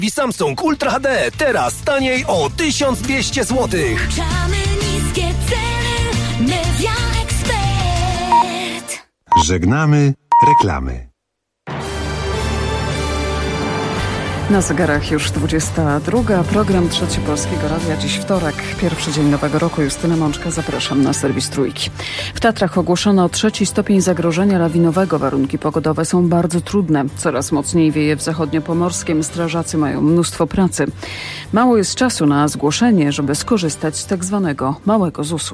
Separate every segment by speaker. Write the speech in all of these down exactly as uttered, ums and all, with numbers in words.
Speaker 1: Samsung Ultra H D teraz taniej o tysiąc dwieście złotych.
Speaker 2: Niskie ceny, Media Expert.
Speaker 3: Żegnamy reklamy.
Speaker 4: Na zegarach już dwudziesta druga. Program Trzeci Polskiego Radia. Dziś wtorek, pierwszy dzień nowego roku. Justyna Mączka, zapraszam na serwis Trójki. W Tatrach ogłoszono trzeci stopień zagrożenia lawinowego. Warunki pogodowe są bardzo trudne. Coraz mocniej wieje w zachodniopomorskiem. Strażacy mają mnóstwo pracy. Mało jest czasu na zgłoszenie, żeby skorzystać z tak zwanego małego zusu.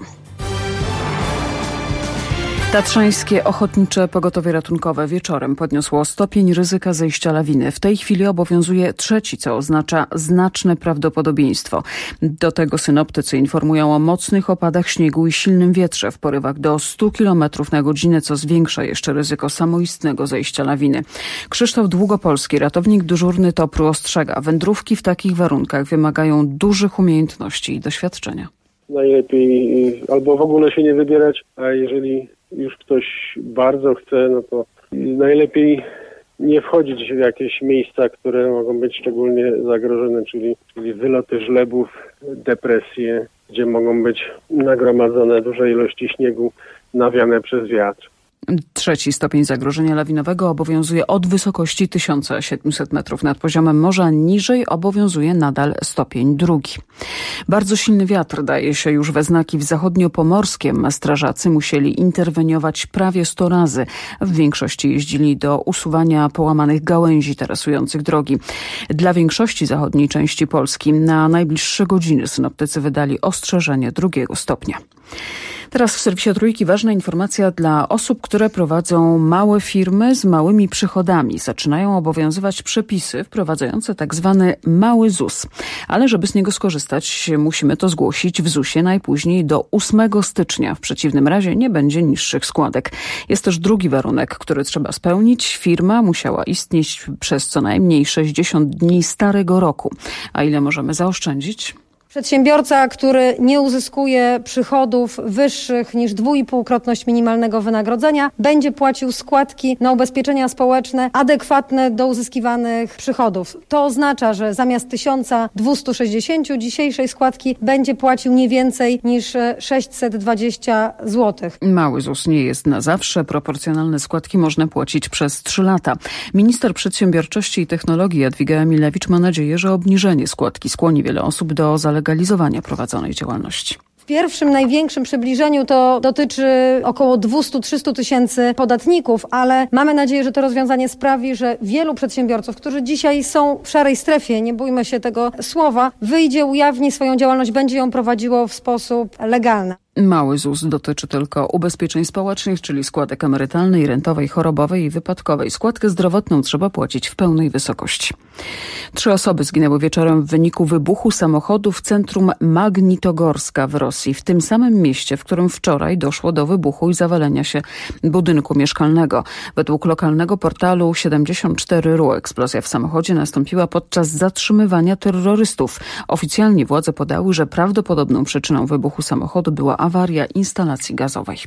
Speaker 4: Tatrzańskie Ochotnicze Pogotowie Ratunkowe wieczorem podniosło stopień ryzyka zejścia lawiny. W tej chwili obowiązuje trzeci, co oznacza znaczne prawdopodobieństwo. Do tego synoptycy informują o mocnych opadach śniegu i silnym wietrze w porywach do stu kilometrów na godzinę, co zwiększa jeszcze ryzyko samoistnego zejścia lawiny. Krzysztof Długopolski, ratownik dyżurny Topru, ostrzega: wędrówki w takich warunkach wymagają dużych umiejętności i doświadczenia.
Speaker 5: Najlepiej albo w ogóle się nie wybierać, a jeżeli już ktoś bardzo chce, no to najlepiej nie wchodzić w jakieś miejsca, które mogą być szczególnie zagrożone, czyli, czyli wyloty żlebów, depresje, gdzie mogą być nagromadzone duże ilości śniegu, nawiane przez wiatr.
Speaker 4: Trzeci stopień zagrożenia lawinowego obowiązuje od wysokości tysiąc siedemset metrów nad poziomem morza. Niżej obowiązuje nadal stopień drugi. Bardzo silny wiatr daje się już we znaki w zachodniopomorskiem. Strażacy musieli interweniować prawie sto razy. W większości jeździli do usuwania połamanych gałęzi tarasujących drogi. Dla większości zachodniej części Polski na najbliższe godziny synoptycy wydali ostrzeżenie drugiego stopnia. Teraz w serwisie Trójki ważna informacja dla osób, które prowadzą małe firmy z małymi przychodami. Zaczynają obowiązywać przepisy wprowadzające tak zwany mały ZUS. Ale żeby z niego skorzystać, musimy to zgłosić w zusie najpóźniej do ósmego stycznia. W przeciwnym razie nie będzie niższych składek. Jest też drugi warunek, który trzeba spełnić. Firma musiała istnieć przez co najmniej sześćdziesiąt dni starego roku. A ile możemy zaoszczędzić?
Speaker 6: Przedsiębiorca, który nie uzyskuje przychodów wyższych niż dwuipółkrotność minimalnego wynagrodzenia, będzie płacił składki na ubezpieczenia społeczne adekwatne do uzyskiwanych przychodów. To oznacza, że zamiast tysiąc dwieście sześćdziesiąt dzisiejszej składki będzie płacił nie więcej niż sześćset dwadzieścia złotych.
Speaker 4: Mały ZUS nie jest na zawsze. Proporcjonalne składki można płacić przez trzy lata. Minister Przedsiębiorczości i Technologii Jadwiga Emilewicz ma nadzieję, że obniżenie składki skłoni wiele osób do zalegalizowania prowadzonej działalności.
Speaker 6: W pierwszym, największym przybliżeniu to dotyczy około dwieście do trzystu tysięcy podatników, ale mamy nadzieję, że to rozwiązanie sprawi, że wielu przedsiębiorców, którzy dzisiaj są w szarej strefie, nie bójmy się tego słowa, wyjdzie, ujawni swoją działalność, będzie ją prowadziło w sposób legalny.
Speaker 4: Mały ZUS dotyczy tylko ubezpieczeń społecznych, czyli składek emerytalnej, rentowej, chorobowej i wypadkowej. Składkę zdrowotną trzeba płacić w pełnej wysokości. Trzy osoby zginęły wieczorem w wyniku wybuchu samochodu w centrum Magnitogorska w Rosji, w tym samym mieście, w którym wczoraj doszło do wybuchu i zawalenia się budynku mieszkalnego. Według lokalnego portalu siedemdziesiąt cztery R U eksplozja w samochodzie nastąpiła podczas zatrzymywania terrorystów. Oficjalnie władze podały, że prawdopodobną przyczyną wybuchu samochodu była awaria instalacji gazowej.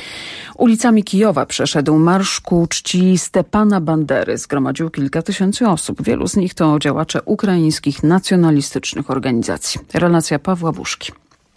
Speaker 4: Ulicami Kijowa przeszedł marsz ku czci Stepana Bandery. Zgromadził kilka tysięcy osób. Wielu z nich to działacze ukraińskich nacjonalistycznych organizacji. Relacja Pawła Buszki.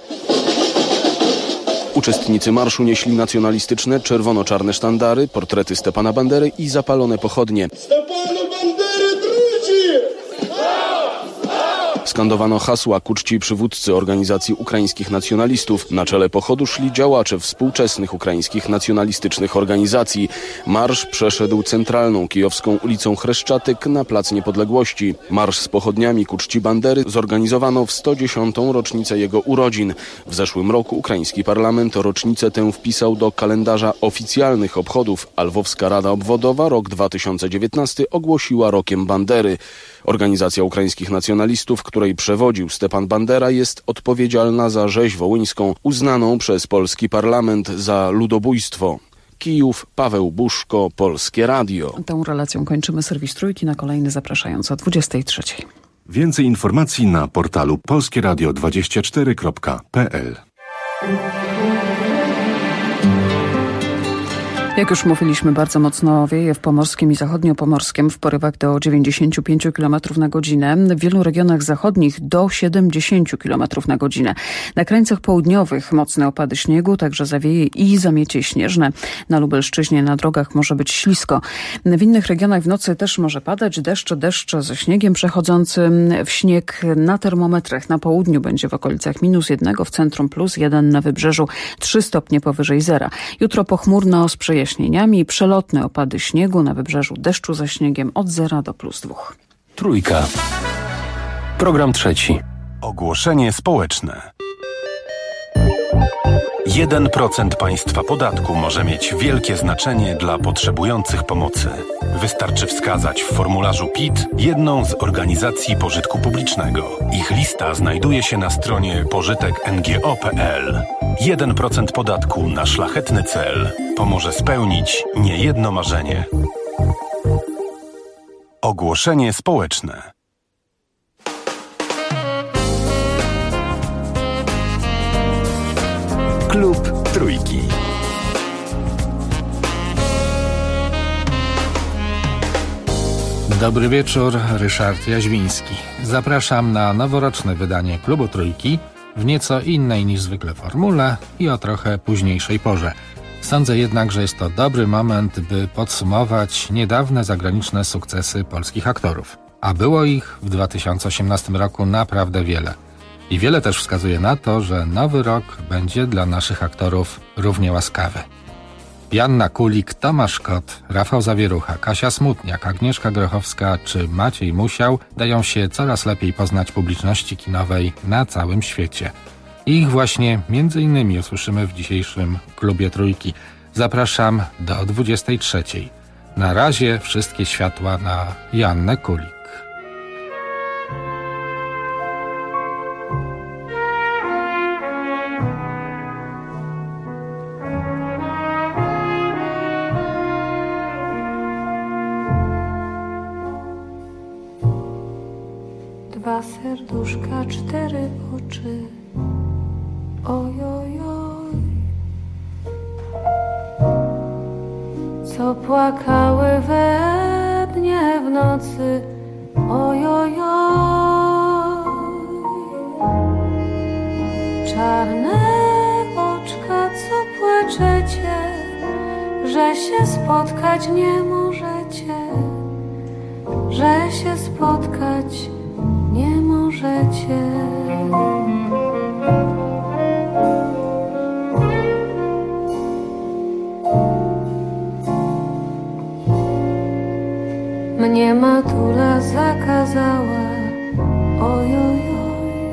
Speaker 7: Uczestnicy marszu nieśli nacjonalistyczne, czerwono-czarne sztandary, portrety Stepana Bandery i zapalone pochodnie. Stepanu Bandery drugi! Skandowano hasła ku czci przywódcy organizacji ukraińskich nacjonalistów. Na czele pochodu szli działacze współczesnych ukraińskich nacjonalistycznych organizacji. Marsz przeszedł centralną kijowską ulicą Chreszczatyk na Plac Niepodległości. Marsz z pochodniami ku czci Bandery zorganizowano w sto dziesiątą rocznicę jego urodzin. W zeszłym roku ukraiński parlament rocznicę tę wpisał do kalendarza oficjalnych obchodów, a Lwowska Rada Obwodowa rok dwa tysiące dziewiętnasty ogłosiła rokiem Bandery. Organizacja ukraińskich nacjonalistów, której przewodził Stepan Bandera, jest odpowiedzialna za rzeź wołyńską, uznaną przez polski parlament za ludobójstwo. Kijów, Paweł Buszko, Polskie Radio.
Speaker 4: Tą relacją kończymy serwis Trójki. Na kolejny zapraszając o dwudziestej trzeciej.
Speaker 3: Więcej informacji na portalu polskieradio dwadzieścia cztery kropka p l.
Speaker 4: Jak już mówiliśmy, bardzo mocno wieje w Pomorskim i Zachodniopomorskiem w porywach do dziewięćdziesiąt pięć kilometrów na godzinę. W wielu regionach zachodnich do siedemdziesiąt kilometrów na godzinę. Na krańcach południowych mocne opady śniegu, także zawieje i zamiecie śnieżne. Na Lubelszczyźnie na drogach może być ślisko. W innych regionach w nocy też może padać deszcz, deszcz ze śniegiem przechodzącym w śnieg. Na termometrach na południu będzie w okolicach minus jednego, w centrum plus jeden, na wybrzeżu trzy stopnie powyżej zera. Jutro pochmurno z przejaśnieniami i przelotne opady śniegu, na wybrzeżu deszczu ze śniegiem od zera do plus dwóch.
Speaker 1: Trójka. Program trzeci.
Speaker 3: Ogłoszenie społeczne. jeden procent państwa podatku może mieć wielkie znaczenie dla potrzebujących pomocy. Wystarczy wskazać w formularzu P I T jedną z organizacji pożytku publicznego. Ich lista znajduje się na stronie pożytek n g o kropka p l. jeden procent podatku na szlachetny cel pomoże spełnić niejedno marzenie. Ogłoszenie społeczne.
Speaker 1: Klub Trójki.
Speaker 8: Dobry wieczór, Ryszard Jaźwiński. Zapraszam na noworoczne wydanie Klubu Trójki w nieco innej niż zwykle formule i o trochę późniejszej porze. Sądzę jednak, że jest to dobry moment, by podsumować niedawne zagraniczne sukcesy polskich aktorów. A było ich w dwa tysiące osiemnastym roku naprawdę wiele. I wiele też wskazuje na to, że nowy rok będzie dla naszych aktorów równie łaskawy. Joanna Kulik, Tomasz Kot, Rafał Zawierucha, Kasia Smutniak, Agnieszka Grochowska czy Maciej Musiał dają się coraz lepiej poznać publiczności kinowej na całym świecie. I ich właśnie między innymi usłyszymy w dzisiejszym Klubie Trójki. Zapraszam do dwudziestej trzeciej. Na razie wszystkie światła na Joannę Kulik.
Speaker 9: Dwa serduszka, cztery oczy, ojojoj, co płakały we dnie w nocy, ojojoj. Czarne oczka, co płaczecie, że się spotkać nie możecie, że się spotkać nie możecie. Mnie matula zakazała, ojojoj,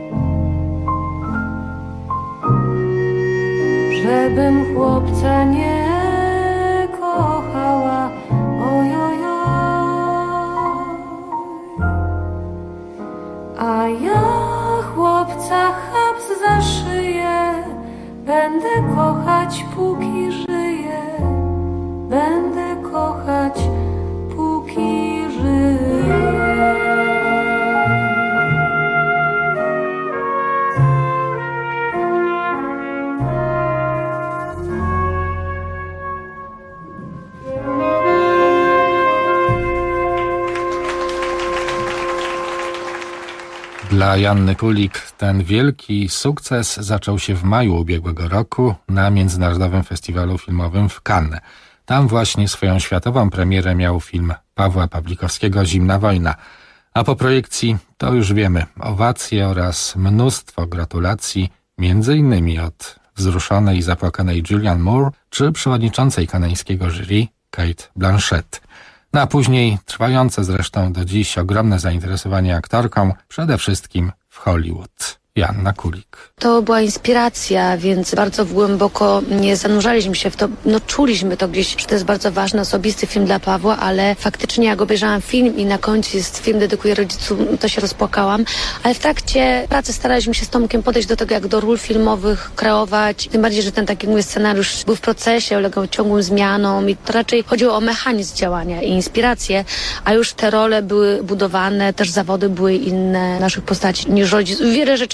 Speaker 9: żebym chłopca nie kochała, ojojoj. A ja chłopca chaps za szyję, będę kochać póki żyję, będę kochać póki żyję.
Speaker 8: Dla Joanny Kulik ten wielki sukces zaczął się w maju ubiegłego roku na Międzynarodowym Festiwalu Filmowym w Cannes. Tam właśnie swoją światową premierę miał film Pawła Pawlikowskiego Zimna wojna. A po projekcji, to już wiemy, owacje oraz mnóstwo gratulacji, między innymi od wzruszonej i zapłakanej Julianne Moore czy przewodniczącej kanańskiego jury Cate Blanchett. No a później trwające zresztą do dziś ogromne zainteresowanie aktorką, przede wszystkim w Hollywood. Joanna Kulik.
Speaker 10: To była inspiracja, więc bardzo głęboko nie zanurzaliśmy się w to. No czuliśmy to gdzieś, że to jest bardzo ważny, osobisty film dla Pawła, ale faktycznie jak obejrzałam film i na końcu jest film dedykuję rodzicom, to się rozpłakałam. Ale w trakcie pracy staraliśmy się z Tomkiem podejść do tego, jak do ról filmowych kreować. Tym bardziej, że ten taki mój scenariusz był w procesie, ulegał ciągłym zmianom i to raczej chodziło o mechanizm działania i inspirację, a już te role były budowane, też zawody były inne naszych postaci niż rodziców. Wiele rzeczy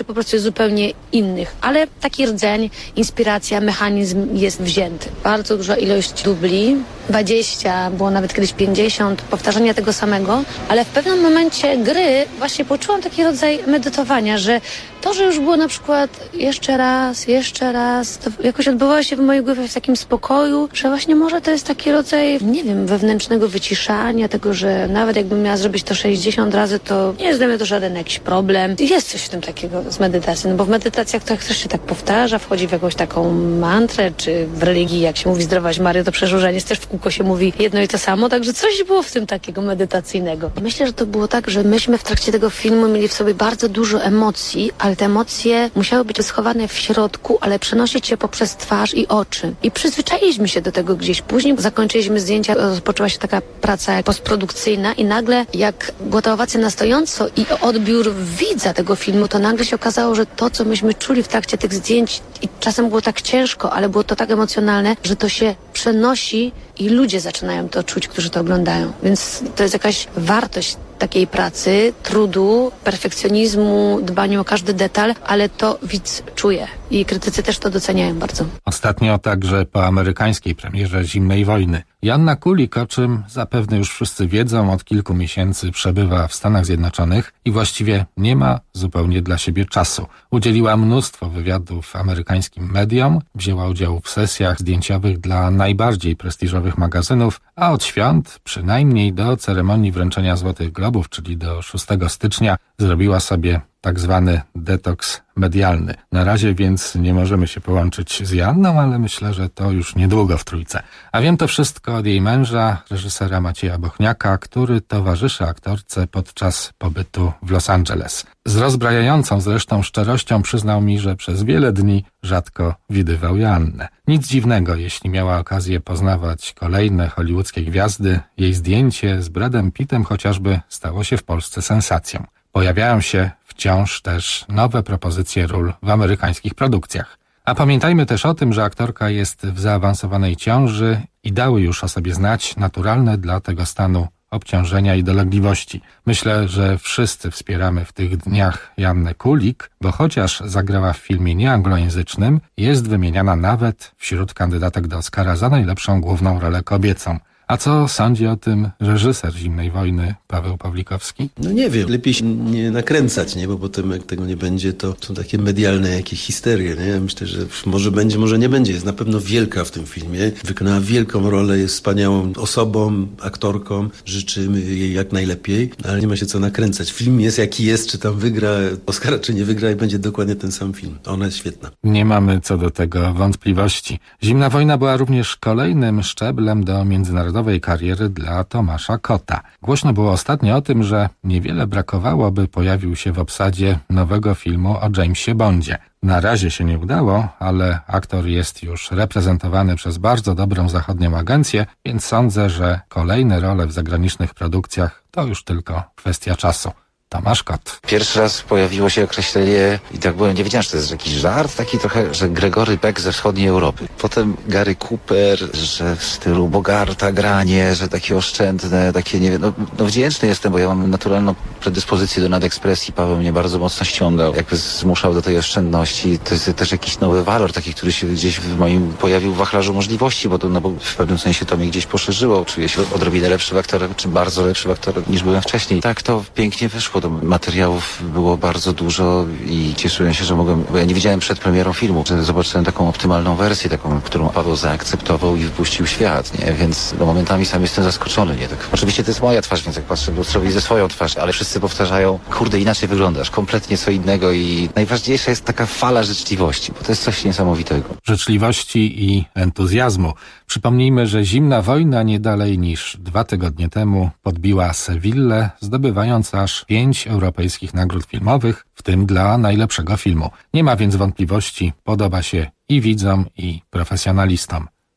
Speaker 10: po prostu jest zupełnie innych, ale taki rdzeń, inspiracja, mechanizm jest wzięty. Bardzo duża ilość dubli, dwadzieścia, było nawet kiedyś pięćdziesiąt, powtarzania tego samego, ale w pewnym momencie gry właśnie poczułam taki rodzaj medytowania, że to, że już było na przykład jeszcze raz, jeszcze raz, to jakoś odbywało się w mojej głowie w takim spokoju, że właśnie może to jest taki rodzaj, nie wiem, wewnętrznego wyciszania, tego, że nawet jakbym miała zrobić to sześćdziesiąt razy, to nie jest dla mnie to żaden jakiś problem. Jest coś w tym takiego z medytacji, no bo w medytacjach to jak coś się tak powtarza, wchodzi w jakąś taką mantrę, czy w religii, jak się mówi Zdrowaś Maryjo, to przeżurzenie też w kółko się mówi jedno i to samo, także coś było w tym takiego medytacyjnego. I myślę, że to było tak, że myśmy w trakcie tego filmu mieli w sobie bardzo dużo emocji, ale te emocje musiały być schowane w środku, ale przenosić się poprzez twarz i oczy. I przyzwyczailiśmy się do tego gdzieś. Później zakończyliśmy zdjęcia, rozpoczęła się taka praca postprodukcyjna i nagle jak była ta owacja na stojąco i odbiór widza tego filmu, to nagle się okazało, że to, co myśmy czuli w trakcie tych zdjęć i czasem było tak ciężko, ale było to tak emocjonalne, że to się przenosi i ludzie zaczynają to czuć, którzy to oglądają. Więc to jest jakaś wartość takiej pracy, trudu, perfekcjonizmu, dbaniu o każdy detal, ale to widz czuje i krytycy też to doceniają bardzo.
Speaker 8: Ostatnio także po amerykańskiej premierze Zimnej Wojny. Joanna Kulik, o czym zapewne już wszyscy wiedzą, od kilku miesięcy przebywa w Stanach Zjednoczonych i właściwie nie ma zupełnie dla siebie czasu. Udzieliła mnóstwo wywiadów amerykańskim mediom, wzięła udział w sesjach zdjęciowych dla najbardziej prestiżowych magazynów, a od świąt, przynajmniej do ceremonii wręczenia Złotych Globów, czyli do szóstego stycznia, zrobiła sobie tak zwany detoks medialny. Na razie więc nie możemy się połączyć z Joanną, ale myślę, że to już niedługo w trójce. A wiem to wszystko od jej męża, reżysera Macieja Bochniaka, który towarzyszy aktorce podczas pobytu w Los Angeles. Z rozbrajającą zresztą szczerością przyznał mi, że przez wiele dni rzadko widywał Joannę. Nic dziwnego, jeśli miała okazję poznawać kolejne hollywoodzkie gwiazdy. Jej zdjęcie z Bradem Pittem chociażby stało się w Polsce sensacją. Pojawiają się wciąż też nowe propozycje ról w amerykańskich produkcjach. A pamiętajmy też o tym, że aktorka jest w zaawansowanej ciąży i dały już o sobie znać naturalne dla tego stanu obciążenia i dolegliwości. Myślę, że wszyscy wspieramy w tych dniach Joannę Kulik, bo chociaż zagrała w filmie nieanglojęzycznym, jest wymieniana nawet wśród kandydatek do Oscara za najlepszą główną rolę kobiecą. A co sądzi o tym reżyser Zimnej Wojny, Paweł Pawlikowski?
Speaker 11: No nie wiem, lepiej się nie nakręcać, nie? Bo potem jak tego nie będzie, to są takie medialne jakieś histerie, nie? Ja myślę, że może będzie, może nie będzie. Jest na pewno wielka w tym filmie. Wykonała wielką rolę, jest wspaniałą osobą, aktorką. Życzymy jej jak najlepiej, ale nie ma się co nakręcać. Film jest jaki jest, czy tam wygra Oscara, czy nie wygra i będzie dokładnie ten sam film. Ona jest świetna.
Speaker 8: Nie mamy co do tego wątpliwości. Zimna Wojna była również kolejnym szczeblem do międzynarodowej kariery dla Tomasza Kotta. Głośno było ostatnio o tym, że niewiele brakowało, by pojawił się w obsadzie nowego filmu o Jamesie Bondzie. Na razie się nie udało, ale aktor jest już reprezentowany przez bardzo dobrą zachodnią agencję, więc sądzę, że kolejne role w zagranicznych produkcjach to już tylko kwestia czasu. Tomasz Kot.
Speaker 12: Pierwszy raz pojawiło się określenie, i tak byłem, nie wiedziałem, że to jest jakiś żart, taki trochę, że Gregory Peck ze wschodniej Europy. Potem Gary Cooper, że w stylu Bogarta granie, że takie oszczędne, takie, nie wiem, no, no wdzięczny jestem, bo ja mam naturalną predyspozycję do nadekspresji. Paweł mnie bardzo mocno ściągał, jakby zmuszał do tej oszczędności. To jest też jakiś nowy walor, taki, który się gdzieś w moim pojawił w wachlarzu możliwości, bo to no, bo w pewnym sensie to mnie gdzieś poszerzyło. Czuję się odrobinę lepszym aktorem, czy bardzo lepszym aktorem niż byłem wcześniej. Tak to pięknie wyszło. To materiałów było bardzo dużo i cieszyłem się, że mogłem, bo ja nie wiedziałem przed premierą filmu, że zobaczyłem taką optymalną wersję, taką, którą Paweł zaakceptował i wypuścił w świat, nie? Więc no, momentami sam jestem zaskoczony, nie? Tak. Oczywiście to jest moja twarz, więc jak patrzę w lustro, widzę swoją twarz, ale wszyscy powtarzają, kurde, inaczej wyglądasz, kompletnie co innego i najważniejsza jest taka fala życzliwości, bo to jest coś niesamowitego.
Speaker 8: Życzliwości i entuzjazmu. Przypomnijmy, że Zimna Wojna nie dalej niż dwa tygodnie temu podbiła Sewillę, zdobywając aż pięć europejskich nagród filmowych, w tym dla najlepszego filmu. Nie ma więc wątpliwości, podoba się i widzom, i profesjonalistom.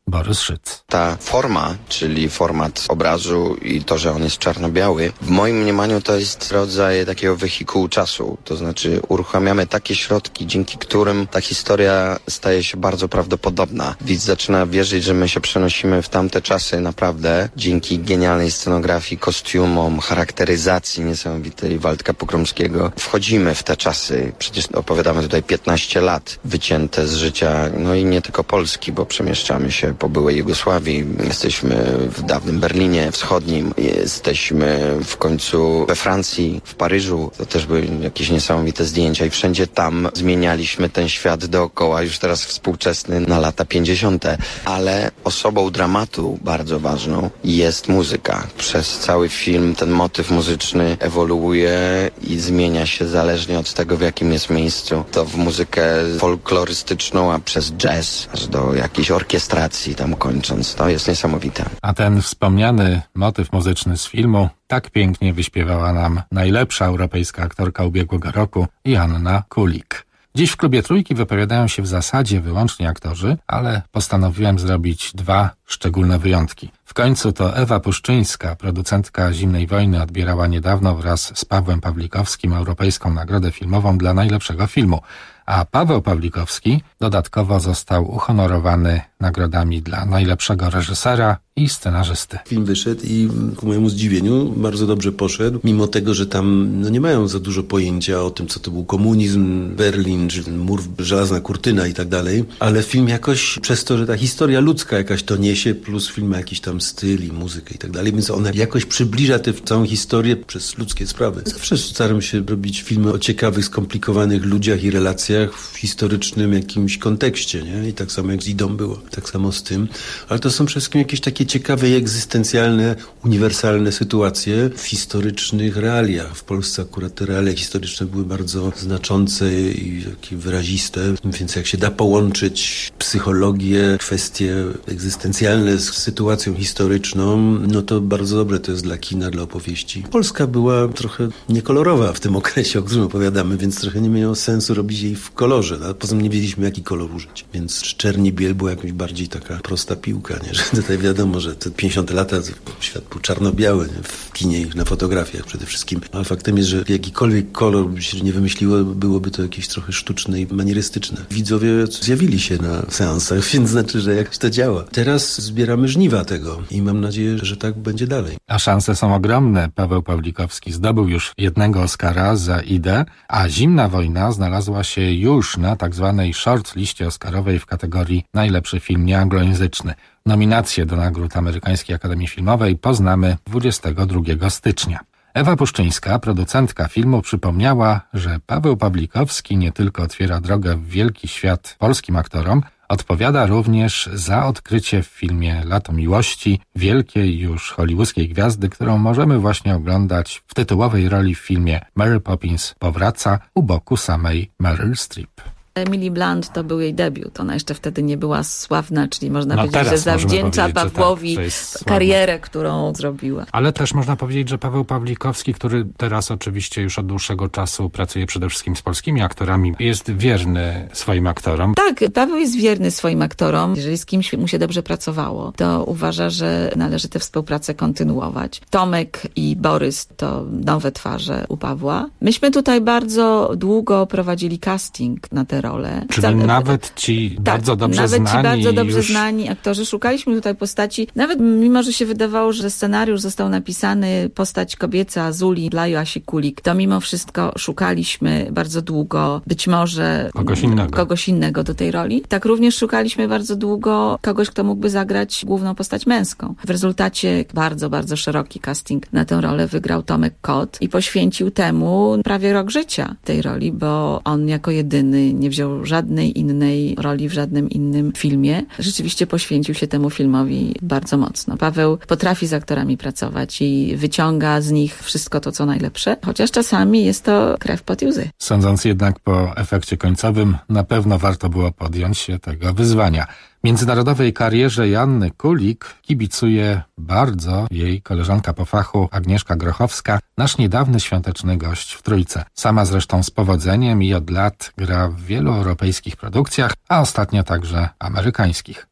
Speaker 8: Borys Szyc.
Speaker 13: Ta forma, czyli format obrazu i to, że on jest czarno-biały, w moim mniemaniu to jest rodzaj takiego wehikułu czasu. To znaczy uruchamiamy takie środki, dzięki którym ta historia staje się bardzo prawdopodobna. Widz zaczyna wierzyć, że my się przenosimy w tamte czasy naprawdę dzięki genialnej scenografii, kostiumom, charakteryzacji niesamowitej Waldka Pokromskiego. Wchodzimy w te czasy. Przecież opowiadamy tutaj piętnaście lat wycięte z życia, no i nie tylko Polski, bo przemieszczamy się po byłej Jugosławii. Jesteśmy w dawnym Berlinie Wschodnim. Jesteśmy w końcu we Francji, w Paryżu. To też były jakieś niesamowite zdjęcia i wszędzie tam zmienialiśmy ten świat dookoła, już teraz współczesny, na lata pięćdziesiąte. Ale osobą dramatu bardzo ważną jest muzyka. Przez cały film ten motyw muzyczny ewoluuje i zmienia się zależnie od tego, w jakim jest miejscu. To w muzykę folklorystyczną, a przez jazz, aż do jakiejś orkiestracji tam kończąc. To jest niesamowite.
Speaker 8: A ten wspomniany motyw muzyczny z filmu tak pięknie wyśpiewała nam najlepsza europejska aktorka ubiegłego roku, Joanna Kulik. Dziś w Klubie Trójki wypowiadają się w zasadzie wyłącznie aktorzy, ale postanowiłem zrobić dwa szczególne wyjątki. W końcu to Ewa Puszczyńska, producentka Zimnej Wojny, odbierała niedawno wraz z Pawłem Pawlikowskim Europejską Nagrodę Filmową dla najlepszego filmu, a Paweł Pawlikowski dodatkowo został uhonorowany nagrodami dla najlepszego reżysera i scenarzysty.
Speaker 11: Film wyszedł i ku mojemu zdziwieniu bardzo dobrze poszedł, mimo tego, że tam no, nie mają za dużo pojęcia o tym, co to był komunizm, Berlin, czy ten mur, żelazna kurtyna i tak dalej, ale film jakoś przez to, że ta historia ludzka jakaś to niesie, plus film ma jakiś tam styl i muzykę i tak dalej, więc ona jakoś przybliża tę całą historię przez ludzkie sprawy. Zawsze staram się robić filmy o ciekawych, skomplikowanych ludziach i relacjach w historycznym jakimś kontekście, nie? I tak samo jak z Idą było, tak samo z tym, ale to są przede wszystkim jakieś takie ciekawe i egzystencjalne, uniwersalne sytuacje w historycznych realiach. W Polsce akurat te realia historyczne były bardzo znaczące i takie wyraziste, więc jak się da połączyć psychologię, kwestie egzystencjalne z sytuacją historyczną, no to bardzo dobre to jest dla kina, dla opowieści. Polska była trochę niekolorowa w tym okresie, o którym opowiadamy, więc trochę nie miało sensu robić jej w kolorze. A poza tym nie wiedzieliśmy, jaki kolor użyć. Więc czerni biel była jakąś bardziej taka prosta piłka, nie? Że tutaj wiadomo, że te pięćdziesiąte lata świat był czarno-biały, nie? W kinie i na fotografiach przede wszystkim. Ale faktem jest, że jakikolwiek kolor by się nie wymyśliło, byłoby to jakieś trochę sztuczne i manierystyczne. Widzowie zjawili się na seansach, więc znaczy, że jakoś to działa. Teraz zbieramy żniwa tego i mam nadzieję, że tak będzie dalej.
Speaker 8: A szanse są ogromne. Paweł Pawlikowski zdobył już jednego Oscara za Idę, a Zimna Wojna znalazła się już na tak zwanej short liście oscarowej w kategorii najlepszy film nieanglojęzyczny. Nominacje do nagród Amerykańskiej Akademii Filmowej poznamy dwudziestego drugiego stycznia. Ewa Puszczyńska, producentka filmu, przypomniała, że Paweł Pawlikowski nie tylko otwiera drogę w wielki świat polskim aktorom, odpowiada również za odkrycie w filmie Lato Miłości wielkiej już hollywoodzkiej gwiazdy, którą możemy właśnie oglądać w tytułowej roli w filmie Mary Poppins powraca u boku samej Meryl Streep.
Speaker 14: Emily Blunt to był jej debiut. Ona jeszcze wtedy nie była sławna, czyli można no powiedzieć, że zawdzięcza Pawłowi tak, karierę, którą zrobiła.
Speaker 8: Ale też można powiedzieć, że Paweł Pawlikowski, który teraz oczywiście już od dłuższego czasu pracuje przede wszystkim z polskimi aktorami, jest wierny swoim aktorom.
Speaker 14: Tak, Paweł jest wierny swoim aktorom. Jeżeli z kimś mu się dobrze pracowało, to uważa, że należy tę współpracę kontynuować. Tomek i Borys to nowe twarze u Pawła. Myśmy tutaj bardzo długo prowadzili casting na tę rolę.
Speaker 8: Czyli Za... nawet ci tak, bardzo dobrze
Speaker 14: nawet
Speaker 8: znani.
Speaker 14: Nawet ci bardzo dobrze
Speaker 8: już...
Speaker 14: znani aktorzy. Szukaliśmy tutaj postaci, nawet mimo, że się wydawało, że scenariusz został napisany, postać kobieca Zuli dla Joasi Kulik, to mimo wszystko szukaliśmy bardzo długo być może
Speaker 8: kogoś innego.
Speaker 14: kogoś innego do tej roli. Tak również szukaliśmy bardzo długo kogoś, kto mógłby zagrać główną postać męską. W rezultacie bardzo, bardzo szeroki casting na tę rolę wygrał Tomek Kot i poświęcił temu prawie rok życia tej roli, bo on jako jedyny nie wziął żadnej innej roli w żadnym innym filmie. Rzeczywiście poświęcił się temu filmowi bardzo mocno. Paweł potrafi z aktorami pracować i wyciąga z nich wszystko to, co najlepsze, chociaż czasami jest to krew pot i łzy.
Speaker 8: Sądząc jednak po efekcie końcowym, na pewno warto było podjąć się tego wyzwania. Międzynarodowej karierze Joanny Kulik kibicuje bardzo jej koleżanka po fachu Agnieszka Grochowska, nasz niedawny świąteczny gość w Trójce. Sama zresztą z powodzeniem i od lat gra w wielu europejskich produkcjach, a ostatnio także amerykańskich.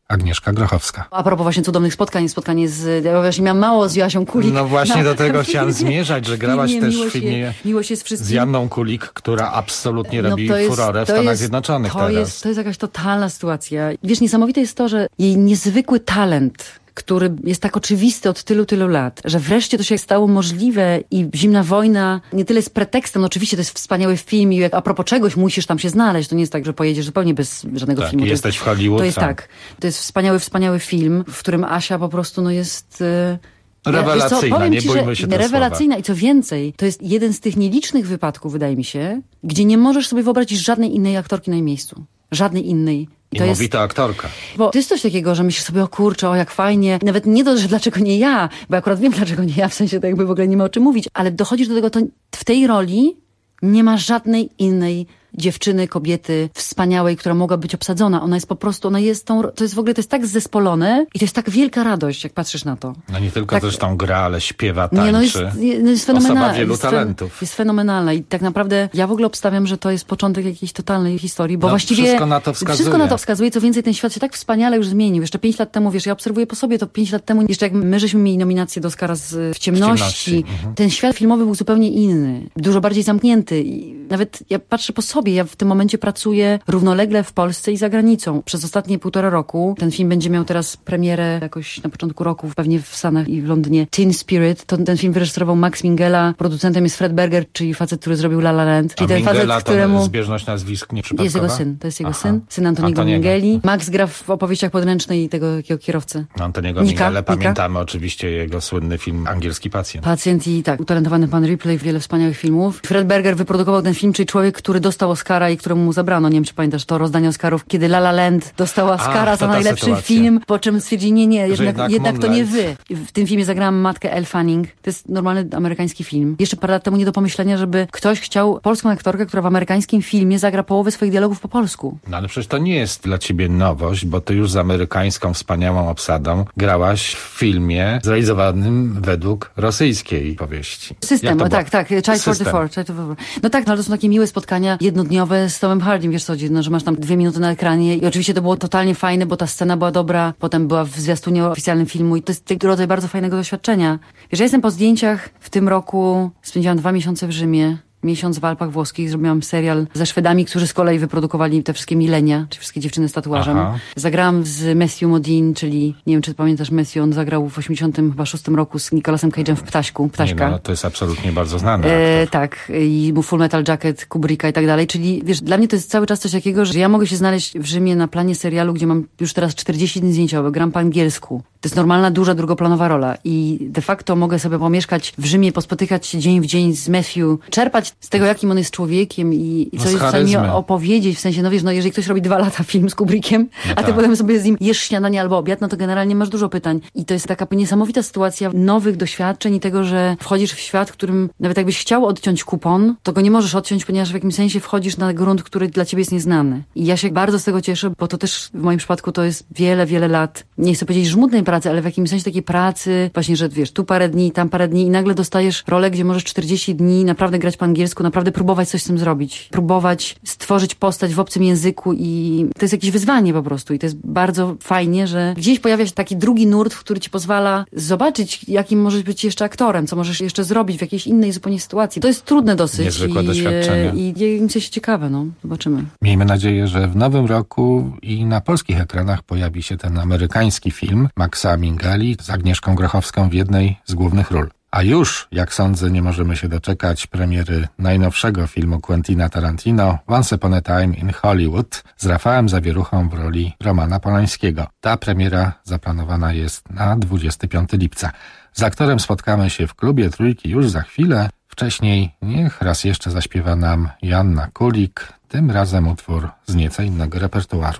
Speaker 8: Agnieszka Grochowska.
Speaker 4: A propos właśnie cudownych spotkań, spotkanie z... Ja właśnie miałam mało z Joasią Kulik.
Speaker 8: No właśnie
Speaker 4: no,
Speaker 8: do tego chciałam zmierzać, że grałaś
Speaker 4: filmie,
Speaker 8: też w filmie
Speaker 4: je, miłość jest wszystkim.
Speaker 8: z Janną Kulik, która absolutnie
Speaker 4: no,
Speaker 8: robi
Speaker 4: jest,
Speaker 8: furorę w Stanach
Speaker 4: jest,
Speaker 8: Zjednoczonych
Speaker 4: to
Speaker 8: teraz.
Speaker 4: Jest, to jest jakaś totalna sytuacja. Wiesz, niesamowite jest to, że jej niezwykły talent, który jest tak oczywisty od tylu, tylu lat, że wreszcie to się stało możliwe i Zimna wojna nie tyle jest pretekstem, no oczywiście to jest wspaniały film i jak a propos czegoś musisz tam się znaleźć, to nie jest tak, że pojedziesz zupełnie bez żadnego
Speaker 8: tak,
Speaker 4: filmu. To
Speaker 8: jesteś
Speaker 4: jest,
Speaker 8: w Hollywood.
Speaker 4: To jest
Speaker 8: tam.
Speaker 4: tak. To jest wspaniały, wspaniały film, w którym Asia po prostu no jest... Yy,
Speaker 8: Rewelacyjna,
Speaker 4: co,
Speaker 8: nie
Speaker 4: ci,
Speaker 8: bójmy się tego
Speaker 4: rewelacyjna
Speaker 8: słowa.
Speaker 4: I co więcej, to jest jeden z tych nielicznych wypadków, wydaje mi się, gdzie nie możesz sobie wyobrazić żadnej innej aktorki na jej miejscu. Żadnej innej.
Speaker 8: I
Speaker 4: to
Speaker 8: mówi
Speaker 4: jest,
Speaker 8: to aktorka.
Speaker 4: Bo to jest coś takiego, że myślisz sobie, o kurczę, o jak fajnie. Nawet nie to, że dlaczego nie ja, bo ja akurat wiem, dlaczego nie ja, w sensie to jakby w ogóle nie ma o czym mówić, ale dochodzisz do tego, to w tej roli nie ma żadnej innej dziewczyny, kobiety wspaniałej, która mogła być obsadzona. Ona jest po prostu, ona jest tą, to jest w ogóle, to jest tak zespolone i to jest tak wielka radość, jak patrzysz na to.
Speaker 8: No nie tylko
Speaker 4: tak,
Speaker 8: zresztą gra, ale śpiewa, tańczy.
Speaker 4: Nie, no jest, no jest fenomenalna.
Speaker 8: Osoba wielu
Speaker 4: jest
Speaker 8: talentów.
Speaker 4: Fe, jest fenomenalna i tak naprawdę ja w ogóle obstawiam, że to jest początek jakiejś totalnej historii, bo
Speaker 8: no,
Speaker 4: właściwie
Speaker 8: wszystko na to wskazuje.
Speaker 4: Wszystko na to wskazuje, co więcej, ten świat się tak wspaniale już zmienił. Jeszcze pięć lat temu, wiesz, ja obserwuję po sobie, to pięć lat temu, jeszcze jak my żeśmy mieli nominację do Oscara z, w ciemności, w ciemności. Mhm. Ten świat filmowy był zupełnie inny, dużo bardziej zamknięty i nawet ja patrzę po sobie, ja w tym momencie pracuję równolegle w Polsce i za granicą. Przez ostatnie półtora roku. Ten film będzie miał teraz premierę jakoś na początku roku, pewnie w Stanach i w Londynie. Teen Spirit. To, ten film wyreżyserował Max Minghella. Producentem jest Fred Berger, czyli facet, który zrobił La La Land. Czyli
Speaker 8: A
Speaker 4: ten
Speaker 8: Minghella,
Speaker 4: facet, któremu...
Speaker 8: zbieżność nazwisk nieprzypadkowa?
Speaker 4: Jest jego syn. To jest jego
Speaker 8: Aha.
Speaker 4: syn. Syn Antoniego Minghelli. Max gra w opowieściach podręcznej i tego takiego kierowcy.
Speaker 8: Antoniego Minghellę. Pamiętamy oczywiście jego słynny film Angielski pacjent.
Speaker 4: Pacjent i tak, utalentowany pan Ripley, wiele wspaniałych filmów. Fred Berger wyprodukował ten film, czyli człowiek, który dostał Oscara i któremu mu zabrano. Nie wiem, czy pamiętasz to rozdanie Oscarów, kiedy La La Land dostała Oscara
Speaker 8: Ach,
Speaker 4: za najlepszy
Speaker 8: sytuacja.
Speaker 4: film, po czym stwierdzili, nie, nie, jednak,
Speaker 8: jednak,
Speaker 4: jednak to nie wy. W tym filmie zagrałam matkę Elle Fanning. To jest normalny amerykański film. Jeszcze parę lat temu nie do pomyślenia, żeby ktoś chciał polską aktorkę, która w amerykańskim filmie zagra połowę swoich dialogów po polsku.
Speaker 8: No ale przecież to nie jest dla ciebie nowość, bo ty już z amerykańską wspaniałą obsadą grałaś w filmie zrealizowanym według rosyjskiej powieści.
Speaker 4: System, o, tak, tak. Child czterdzieści cztery. No tak, no ale to są takie miłe spotkania jednodniowe z Tomem Hardym, wiesz co, no, że masz tam dwie minuty na ekranie i oczywiście to było totalnie fajne, bo ta scena była dobra, potem była w zwiastunie oficjalnym filmu i to jest taki rodzaj bardzo fajnego doświadczenia. Wiesz, ja jestem po zdjęciach w tym roku, spędziłam dwa miesiące w Rzymie, miesiąc w Alpach Włoskich, zrobiłam serial ze Szwedami, którzy z kolei wyprodukowali te wszystkie milenia, czyli wszystkie dziewczyny z tatuażem. Aha. Zagrałam z Matthew Modine, czyli, nie wiem, czy pamiętasz Matthew, on zagrał w osiemdziesiątym szóstym roku z Nicolasem Cage'em w Ptaśku, Ptaśka.
Speaker 8: Nie, no, to jest absolutnie bardzo znane.
Speaker 4: E, tak, i Full Metal Jacket, Kubricka i tak dalej, czyli wiesz, dla mnie to jest cały czas coś takiego, że ja mogę się znaleźć w Rzymie na planie serialu, gdzie mam już teraz czterdzieści dni zdjęciowych, gram po angielsku. To jest normalna, duża, drugoplanowa rola i de facto mogę sobie pomieszkać w Rzymie, pospotykać się dzień w dzień z Matthew, czerpać z tego, jakim on jest człowiekiem i, i co jest w stanie mi opowiedzieć, w sensie, no wiesz, no jeżeli ktoś robi dwa lata film z Kubrickiem, no a ty tak. potem sobie z nim jesz śniadanie albo obiad, no to generalnie masz dużo pytań. I to jest taka niesamowita sytuacja nowych doświadczeń i tego, że wchodzisz w świat, w którym nawet jakbyś chciał odciąć kupon, to go nie możesz odciąć, ponieważ w jakimś sensie wchodzisz na grunt, który dla ciebie jest nieznany. I ja się bardzo z tego cieszę, bo to też w moim przypadku to jest wiele, wiele lat, nie chcę powiedzieć żmudnej pracy, ale w jakimś sensie takiej pracy, właśnie, że wiesz, tu parę dni, tam parę dni i nagle dostajesz rolę, gdzie możesz czterdzieści dni naprawdę grać po angielsku, naprawdę próbować coś z tym zrobić. Próbować stworzyć postać w obcym języku i to jest jakieś wyzwanie po prostu i to jest bardzo fajnie, że gdzieś pojawia się taki drugi nurt, który ci pozwala zobaczyć, jakim możesz być jeszcze aktorem, co możesz jeszcze zrobić w jakiejś innej zupełnie sytuacji. To jest trudne dosyć.
Speaker 8: Niezwykłe
Speaker 4: i,
Speaker 8: doświadczenie.
Speaker 4: I jest się ciekawe, no. Zobaczymy.
Speaker 8: Miejmy nadzieję, że w nowym roku i na polskich ekranach pojawi się ten amerykański film Maxa Minghelli z Agnieszką Grochowską w jednej z głównych ról. A już, jak sądzę, nie możemy się doczekać premiery najnowszego filmu Quentina Tarantino Once Upon a Time in Hollywood z Rafałem Zawieruchą w roli Romana Polańskiego. Ta premiera zaplanowana jest na dwudziestego piątego lipca. Z aktorem spotkamy się w klubie Trójki już za chwilę. Wcześniej niech raz jeszcze zaśpiewa nam Janna Kulik, tym razem utwór z nieco innego repertuaru.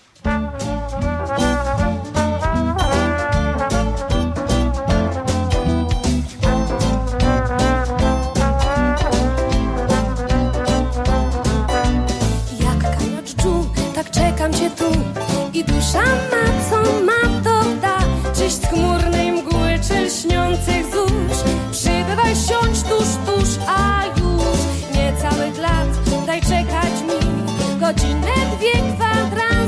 Speaker 9: I dusza ma, co ma, to da. Czyś z chmurnej mgły, czy lśniących zórz. Przybywaj, siądź tuż, tuż, a już niecałych lat. Daj czekać mi godzinę, dwie, kwadrans.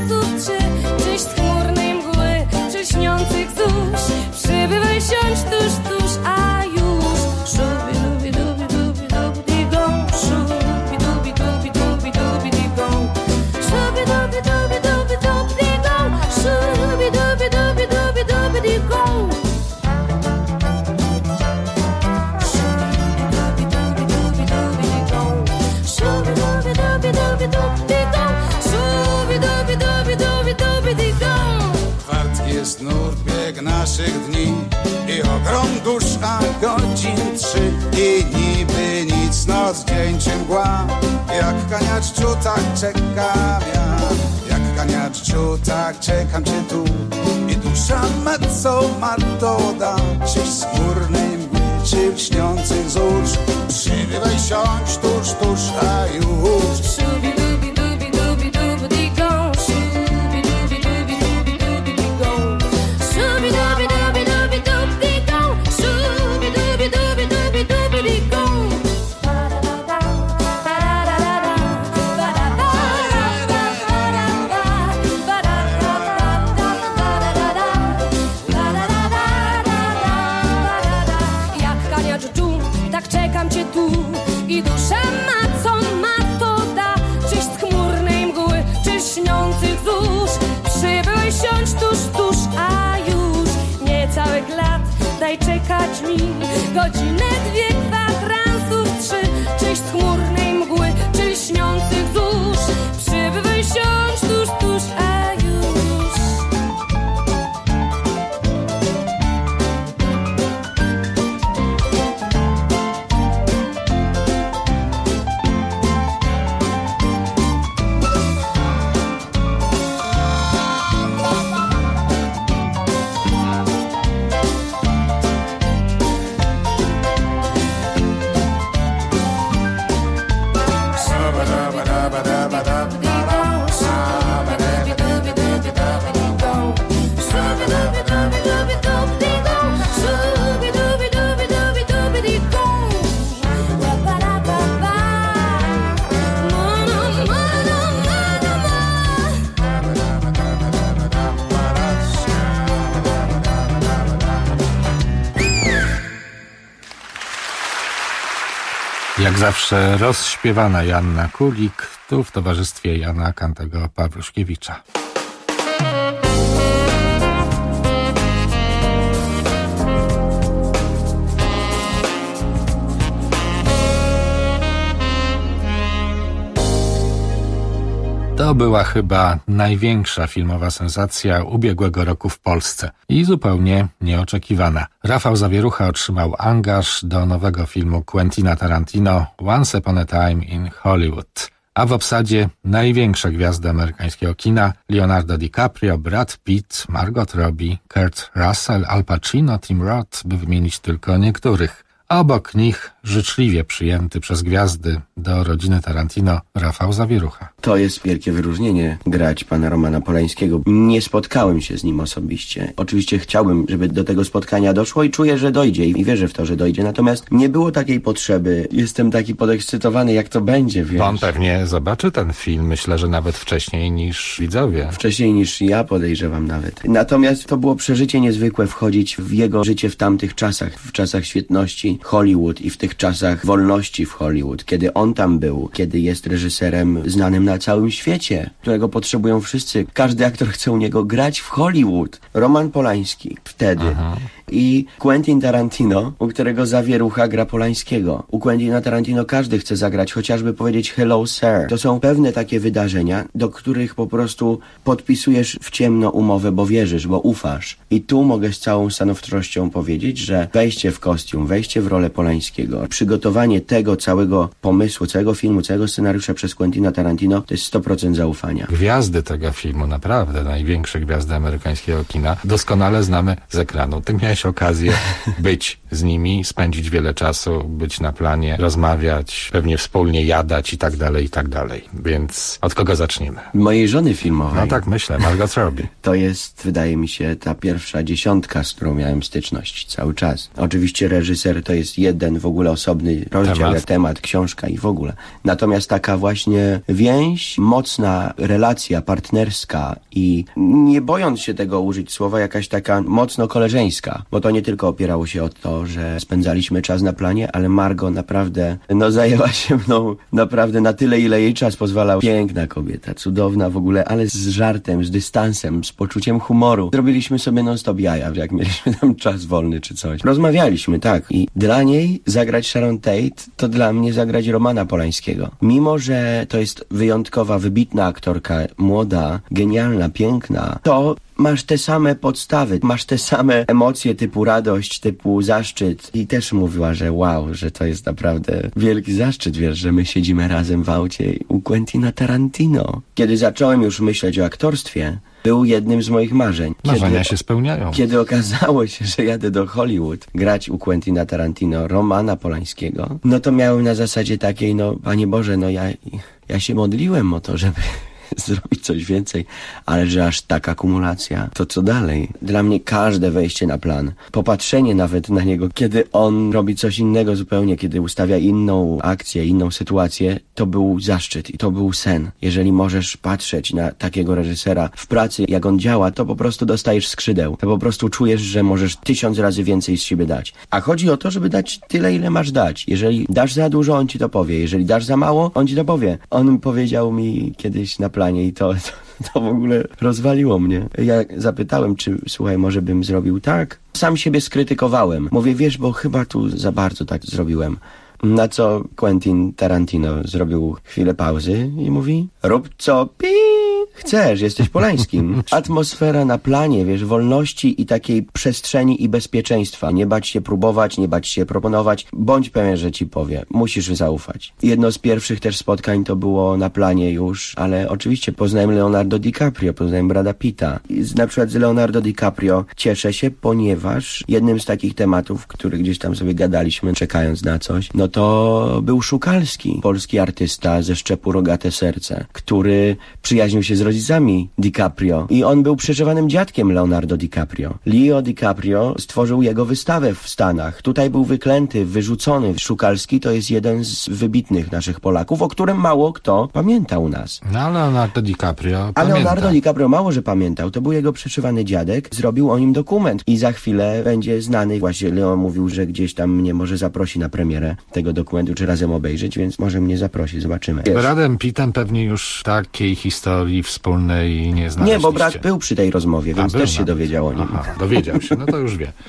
Speaker 15: naszych dni i ogrom dusz, a godzin trzy i niby nic, noc, dzień czy mgła. Jak kaniaczciu tak czekam ja, jak kaniaczciu tak czekam cię tu i dusza ma co ma to da, czyś z górnej mgły, czy w śniących zórz. Przybywaj, siądź tuż, tuż, a już.
Speaker 9: I dusza ma co ma to da, czyś z chmurnej mgły, czy śniących zórz. Przybyłeś, siądź tuż, tuż, a już niecałych lat daj czekać mi godzinę, dwie, kwadransów trzy, czyś z chmurnej mgły, czy śniących zórz. Przybyłeś, siądź tuż, tuż, a już.
Speaker 8: Jak zawsze rozśpiewana Joanna Kulik, tu w towarzystwie Jana Kantego Pawluszkiewicza. To była chyba największa filmowa sensacja ubiegłego roku w Polsce i zupełnie nieoczekiwana. Rafał Zawierucha otrzymał angaż do nowego filmu Quentina Tarantino Once Upon a Time in Hollywood. A w obsadzie największe gwiazdy amerykańskiego kina: Leonardo DiCaprio, Brad Pitt, Margot Robbie, Kurt Russell, Al Pacino, Tim Roth, by wymienić tylko niektórych. A obok nich życzliwie przyjęty przez gwiazdy do rodziny Tarantino Rafał Zawierucha.
Speaker 16: To jest wielkie wyróżnienie grać pana Romana Polańskiego. Nie spotkałem się z nim osobiście. Oczywiście chciałbym, żeby do tego spotkania doszło i czuję, że dojdzie i wierzę w to, że dojdzie. Natomiast nie było takiej potrzeby. Jestem taki podekscytowany, jak to będzie, wiesz.
Speaker 8: On pewnie zobaczy ten film, myślę, że nawet wcześniej niż widzowie.
Speaker 16: Wcześniej niż ja, podejrzewam nawet. Natomiast to było przeżycie niezwykłe wchodzić w jego życie w tamtych czasach, w czasach świetności Hollywood i w tych czasach wolności w Hollywood, kiedy on tam był, kiedy jest reżyserem znanym na całym świecie, którego potrzebują wszyscy. Każdy aktor chce u niego grać w Hollywood. Roman Polański wtedy. Aha. I Quentin Tarantino, u którego Zawierucha gra Polańskiego. U Quentina Tarantino każdy chce zagrać, chociażby powiedzieć hello sir. To są pewne takie wydarzenia, do których po prostu podpisujesz w ciemno umowę, bo wierzysz, bo ufasz. I tu mogę z całą stanowczością powiedzieć, że wejście w kostium, wejście w rolę Polańskiego, przygotowanie tego całego pomysłu, całego filmu, całego scenariusza przez Quentina Tarantino, to jest sto procent zaufania.
Speaker 8: Gwiazdy tego filmu, naprawdę największe gwiazdy amerykańskiego kina, doskonale znamy z ekranu. Ty miałeś okazję być z nimi, spędzić wiele czasu, być na planie, rozmawiać, pewnie wspólnie jadać i tak dalej, i tak dalej. Więc od kogo zaczniemy?
Speaker 16: Mojej żony filmowej.
Speaker 8: No tak myślę, Margot Robbie.
Speaker 16: To jest, wydaje mi się, ta pierwsza dziesiątka, z którą miałem styczność cały czas. Oczywiście reżyser to jest jeden w ogóle osobny rozdział, temat, temat książka i w ogóle. Natomiast taka właśnie więź, mocna relacja partnerska i nie bojąc się tego użyć słowa, jakaś taka mocno koleżeńska, bo to nie tylko opierało się o to, że spędzaliśmy czas na planie, ale Margo naprawdę, no zajęła się mną naprawdę na tyle, ile jej czas pozwalał. Piękna kobieta, cudowna w ogóle, ale z żartem, z dystansem, z poczuciem humoru. Zrobiliśmy sobie non-stop jaja, jak mieliśmy tam czas wolny czy coś. Rozmawialiśmy, tak. I dla niej zagrać Sharon Tate, to dla mnie zagrać Romana Polańskiego. Mimo że to jest wyjątkowa, wybitna aktorka, młoda, genialna, piękna, to masz te same podstawy, masz te same emocje typu radość, typu zaszczyt. I też mówiła, że wow, że to jest naprawdę wielki zaszczyt, wiesz, że my siedzimy razem w aucie u Quentina Tarantino. Kiedy zacząłem już myśleć o aktorstwie, był jednym z moich marzeń.
Speaker 8: Marzenia
Speaker 16: kiedy,
Speaker 8: się spełniają.
Speaker 16: Kiedy okazało się, że jadę do Hollywood grać u Quentina Tarantino Romana Polańskiego, no to miałem na zasadzie takiej, no Panie Boże, no ja, ja się modliłem o to, żeby zrobić coś więcej, ale że aż taka akumulacja, to co dalej? Dla mnie każde wejście na plan, popatrzenie nawet na niego, kiedy on robi coś innego zupełnie, kiedy ustawia inną akcję, inną sytuację, to był zaszczyt i to był sen. Jeżeli możesz patrzeć na takiego reżysera w pracy, jak on działa, to po prostu dostajesz skrzydeł. To po prostu czujesz, że możesz tysiąc razy więcej z siebie dać. A chodzi o to, żeby dać tyle, ile masz dać. Jeżeli dasz za dużo, on ci to powie. Jeżeli dasz za mało, on ci to powie. On powiedział mi kiedyś na planie i to, to, to w ogóle rozwaliło mnie. Ja zapytałem, czy słuchaj, może bym zrobił tak? Sam siebie skrytykowałem. Mówię, wiesz, bo chyba tu za bardzo tak zrobiłem. Na co Quentin Tarantino zrobił chwilę pauzy i mówi, rób co pi chcesz, jesteś Polańskim. Atmosfera na planie, wiesz, wolności i takiej przestrzeni i bezpieczeństwa. Nie bać się próbować, nie bać się proponować. Bądź pewien, że ci powie. Musisz zaufać. Jedno z pierwszych też spotkań to było na planie już, ale oczywiście poznałem Leonardo DiCaprio, poznałem Brada Pitta. I z, na przykład z Leonardo DiCaprio cieszę się, ponieważ jednym z takich tematów, który gdzieś tam sobie gadaliśmy, czekając na coś, no to był Szukalski, polski artysta ze szczepu Rogate Serce, który przyjaźnił się z rodzicami DiCaprio i on był przeżywanym dziadkiem Leonardo DiCaprio. Leo DiCaprio stworzył jego wystawę w Stanach. Tutaj był wyklęty, wyrzucony. Szukalski to jest jeden z wybitnych naszych Polaków, o którym mało kto pamięta u nas.
Speaker 8: No ale Leonardo DiCaprio
Speaker 16: A
Speaker 8: pamięta.
Speaker 16: Leonardo DiCaprio mało, że pamiętał. To był jego przeszywany dziadek. Zrobił o nim dokument i za chwilę będzie znany. Właśnie Leo mówił, że gdzieś tam mnie może zaprosi na premierę tego dokumentu, czy razem obejrzeć, więc może mnie zaprosi, zobaczymy.
Speaker 8: Z Bradem Pittem pewnie już takiej historii wspólnej nie znaleźliście.
Speaker 16: Nie, bo Brad był przy tej rozmowie, więc
Speaker 8: A,
Speaker 16: też
Speaker 8: był,
Speaker 16: się
Speaker 8: no.
Speaker 16: dowiedział o nim.
Speaker 8: Aha, dowiedział się, no to już wie.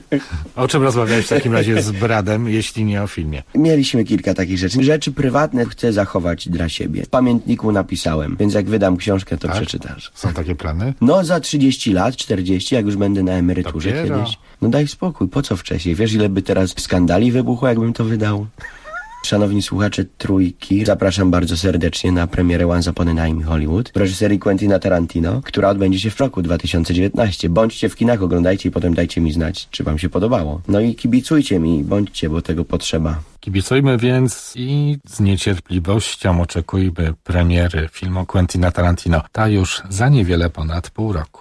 Speaker 8: O czym rozmawiałeś w takim razie z Bradem, jeśli nie o filmie?
Speaker 16: Mieliśmy kilka takich rzeczy. Rzeczy prywatne chcę zachować dla siebie. W pamiętniku napisałem, więc jak wydam książkę, to
Speaker 8: tak?
Speaker 16: przeczytasz.
Speaker 8: Są takie plany?
Speaker 16: No za trzydzieści lat, czterdzieści, jak już będę na emeryturze
Speaker 8: Dopiero.
Speaker 16: kiedyś. No daj spokój, po co wcześniej? Wiesz, ile by teraz skandali wybuchło, jakbym to wydał? Szanowni słuchacze Trójki, zapraszam bardzo serdecznie na premierę Once Upon a Time in Hollywood w reżyserii Quentina Tarantino, która odbędzie się w roku dwa tysiące dziewiętnastym. Bądźcie w kinach, oglądajcie i potem dajcie mi znać, czy wam się podobało. No i kibicujcie mi, bądźcie, bo tego potrzeba.
Speaker 8: Kibicujmy więc i z niecierpliwością oczekujmy premiery filmu Quentina Tarantino. Ta już za niewiele ponad pół roku.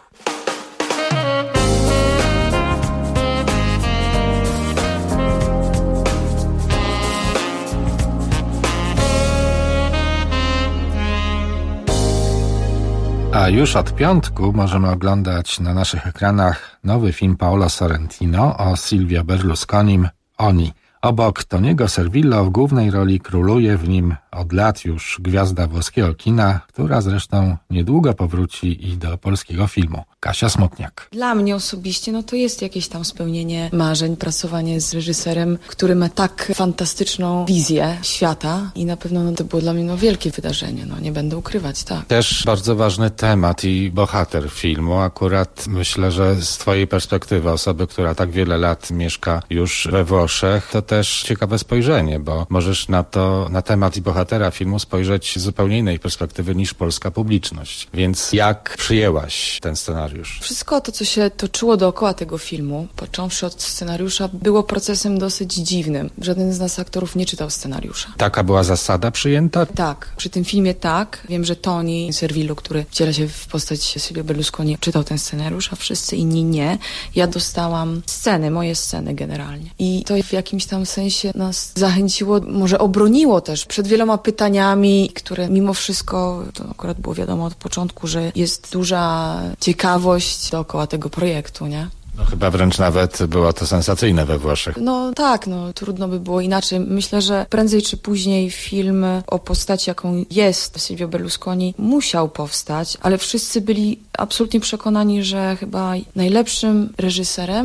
Speaker 8: A już od piątku możemy oglądać na naszych ekranach nowy film Paolo Sorrentino o Silvio Berlusconim, Oni. Obok Toniego Servillo w głównej roli króluje w nim od lat już gwiazda włoskiego kina, która zresztą niedługo powróci i do polskiego filmu. Kasia Smutniak.
Speaker 17: Dla mnie osobiście no to jest jakieś tam spełnienie marzeń, pracowanie z reżyserem, który ma tak fantastyczną wizję świata i na pewno no, to było dla mnie no, wielkie wydarzenie, no nie będę ukrywać, tak.
Speaker 8: Też bardzo ważny temat i bohater filmu. Akurat myślę, że z twojej perspektywy, osoby, która tak wiele lat mieszka już we Włoszech, to też ciekawe spojrzenie, bo możesz na to, na temat i bohatera filmu spojrzeć z zupełnie innej perspektywy niż polska publiczność. Więc jak przyjęłaś ten scenariusz?
Speaker 17: Wszystko to, co się toczyło dookoła tego filmu, począwszy od scenariusza, było procesem dosyć dziwnym. Żaden z nas aktorów nie czytał scenariusza.
Speaker 8: Taka była zasada przyjęta?
Speaker 17: Tak, przy tym filmie tak. Wiem, że Toni Servillo, który wciela się w postać Silvio Berlusconi, czytał ten scenariusz, a wszyscy inni nie. Ja dostałam sceny, moje sceny generalnie. I to w jakimś tam sensie nas zachęciło, może obroniło też przed wieloma pytaniami, które mimo wszystko, to akurat było wiadomo od początku, że jest duża ciekawość dookoła tego projektu, nie?
Speaker 8: No chyba wręcz nawet było to sensacyjne we Włoszech.
Speaker 17: No tak, no trudno by było inaczej. Myślę, że prędzej czy później film o postaci, jaką jest Silvio Berlusconi, musiał powstać, ale wszyscy byli absolutnie przekonani, że chyba najlepszym reżyserem,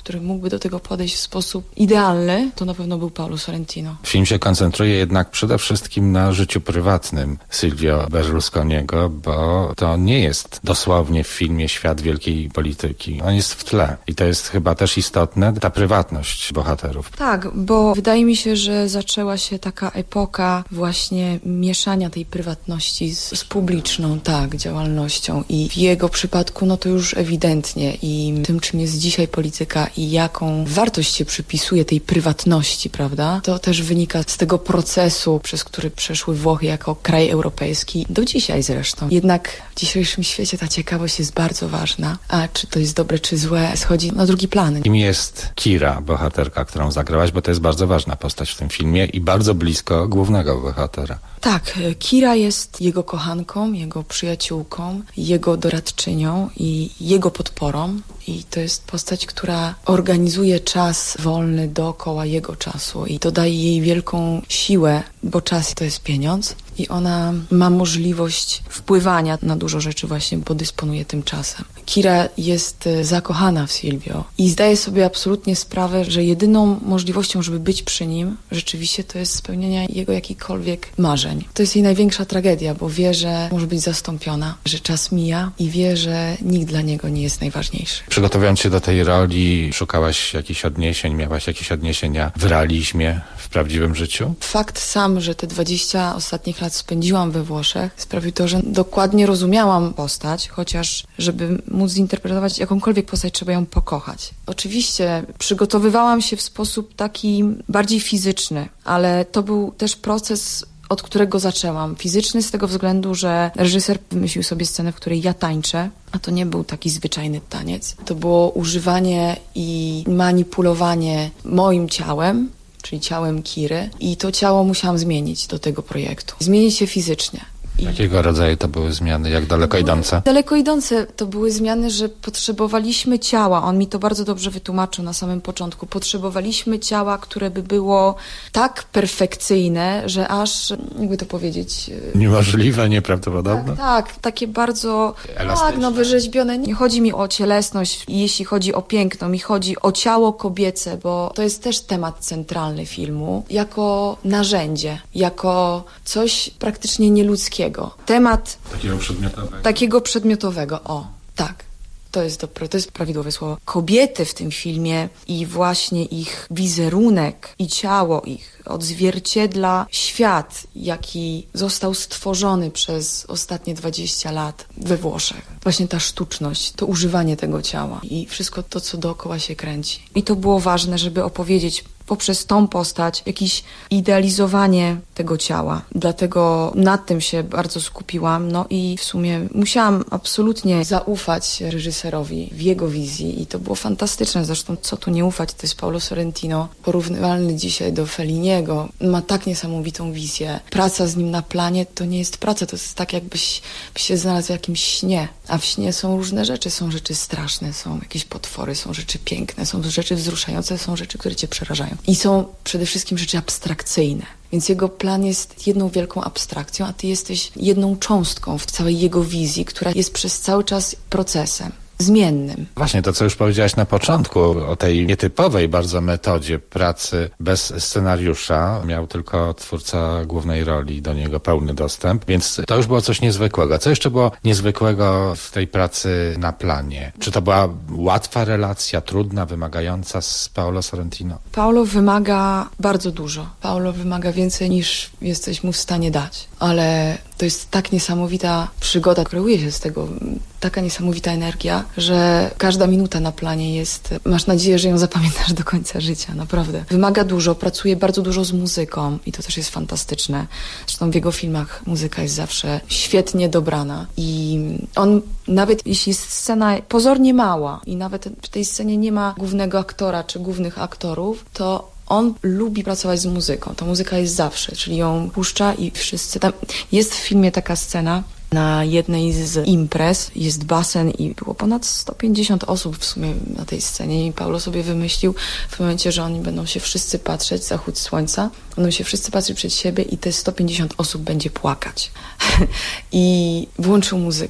Speaker 17: który mógłby do tego podejść w sposób idealny, to na pewno był Paolo Sorrentino.
Speaker 8: Film się koncentruje jednak przede wszystkim na życiu prywatnym Silvio Berlusconiego, bo to nie jest dosłownie w filmie świat wielkiej polityki. On jest w tle i to jest chyba też istotne, ta prywatność bohaterów.
Speaker 17: Tak, bo wydaje mi się, że zaczęła się taka epoka właśnie mieszania tej prywatności z, z publiczną, tak, działalnością i w jego przypadku no to już ewidentnie i tym, czym jest dzisiaj polityka i jaką wartość się przypisuje tej prywatności, prawda, to też wynika z tego procesu, przez który przeszły Włochy jako kraj europejski, do dzisiaj zresztą. Jednak w dzisiejszym świecie ta ciekawość jest bardzo ważna, a czy to jest dobre, czy złe, schodzi na drugi plan.
Speaker 8: Kim jest Kira, bohaterka, którą zagrałaś, bo to jest bardzo ważna postać w tym filmie i bardzo blisko głównego bohatera.
Speaker 17: Tak, Kira jest jego kochanką, jego przyjaciółką, jego doradczynią i jego podporą. I to jest postać, która organizuje czas wolny dookoła jego czasu i to daje jej wielką siłę, bo czas to jest pieniądz i ona ma możliwość wpływania na dużo rzeczy właśnie, bo dysponuje tym czasem. Kira jest zakochana w Silvio i zdaje sobie absolutnie sprawę, że jedyną możliwością, żeby być przy nim rzeczywiście to jest spełnienie jego jakichkolwiek marzeń. To jest jej największa tragedia, bo wie, że może być zastąpiona, że czas mija i wie, że nikt dla niego nie jest najważniejszy.
Speaker 8: Przygotowując się do tej roli, szukałaś jakichś odniesień, miałaś jakieś odniesienia w realizmie, w prawdziwym życiu?
Speaker 17: Fakt sam, że te dwadzieścia ostatnich lat spędziłam we Włoszech, sprawił to, że dokładnie rozumiałam postać, chociaż żeby móc zinterpretować jakąkolwiek postać, trzeba ją pokochać. Oczywiście przygotowywałam się w sposób taki bardziej fizyczny, ale to był też proces, od którego zaczęłam. Fizyczny z tego względu, że reżyser wymyślił sobie scenę, w której ja tańczę, a to nie był taki zwyczajny taniec. To było używanie i manipulowanie moim ciałem, czyli ciałem Kiry i to ciało musiałam zmienić do tego projektu. Zmienić się fizycznie.
Speaker 8: Jakiego rodzaju to były zmiany? Jak daleko idące?
Speaker 17: Daleko idące to były zmiany, że potrzebowaliśmy ciała. On mi to bardzo dobrze wytłumaczył na samym początku. Potrzebowaliśmy ciała, które by było tak perfekcyjne, że aż, jakby to powiedzieć...
Speaker 8: Niemożliwe, nieprawdopodobne?
Speaker 17: Tak, tak, takie bardzo tak, no, wyrzeźbione. Nie chodzi mi o cielesność, jeśli chodzi o piękno. Mi chodzi o ciało kobiece, bo to jest też temat centralny filmu. Jako narzędzie, jako coś praktycznie nieludzkiego. Temat
Speaker 8: takiego przedmiotowego.
Speaker 17: Takiego przedmiotowego, o, tak. To jest dobre, to jest prawidłowe słowo. Kobiety w tym filmie i właśnie ich wizerunek i ciało ich odzwierciedla świat, jaki został stworzony przez ostatnie dwadzieścia lat we Włoszech. Właśnie ta sztuczność, to używanie tego ciała i wszystko to, co dookoła się kręci. I to było ważne, żeby opowiedzieć poprzez tą postać jakieś idealizowanie tego ciała. Dlatego nad tym się bardzo skupiłam. No i w sumie musiałam absolutnie zaufać reżyserowi w jego wizji i to było fantastyczne. Zresztą co tu nie ufać, to jest Paolo Sorrentino, porównywalny dzisiaj do Felliniego. Ma tak niesamowitą wizję. Praca z nim na planie to nie jest praca, to jest tak jakbyś byś się znalazł w jakimś śnie. A w śnie są różne rzeczy. Są rzeczy straszne, są jakieś potwory, są rzeczy piękne, są rzeczy wzruszające, są rzeczy, które cię przerażają. I są przede wszystkim rzeczy abstrakcyjne. Więc jego plan jest jedną wielką abstrakcją, a ty jesteś jedną cząstką w całej jego wizji, która jest przez cały czas procesem zmiennym.
Speaker 8: Właśnie to, co już powiedziałaś na początku, o tej nietypowej bardzo metodzie pracy bez scenariusza. Miał tylko twórca głównej roli do niego pełny dostęp, więc to już było coś niezwykłego. Co jeszcze było niezwykłego w tej pracy na planie? Czy to była łatwa relacja, trudna, wymagająca z Paolo Sorrentino?
Speaker 17: Paolo wymaga bardzo dużo. Paolo wymaga więcej niż jesteś mu w stanie dać, ale to jest tak niesamowita przygoda, kreuje się z tego taka niesamowita energia, że każda minuta na planie jest, masz nadzieję, że ją zapamiętasz do końca życia, naprawdę. Wymaga dużo, pracuje bardzo dużo z muzyką i to też jest fantastyczne. Zresztą w jego filmach muzyka jest zawsze świetnie dobrana i on, nawet jeśli jest scena pozornie mała i nawet w tej scenie nie ma głównego aktora czy głównych aktorów, to on lubi pracować z muzyką. Ta muzyka jest zawsze, czyli ją puszcza i wszyscy tam... Jest w filmie taka scena, na jednej z imprez jest basen i było ponad sto pięćdziesiąt osób w sumie na tej scenie i Paolo sobie wymyślił w momencie, że oni będą się wszyscy patrzeć, zachód słońca, będą się wszyscy patrzeć przed siebie i te sto pięćdziesiąt osób będzie płakać. I włączył muzykę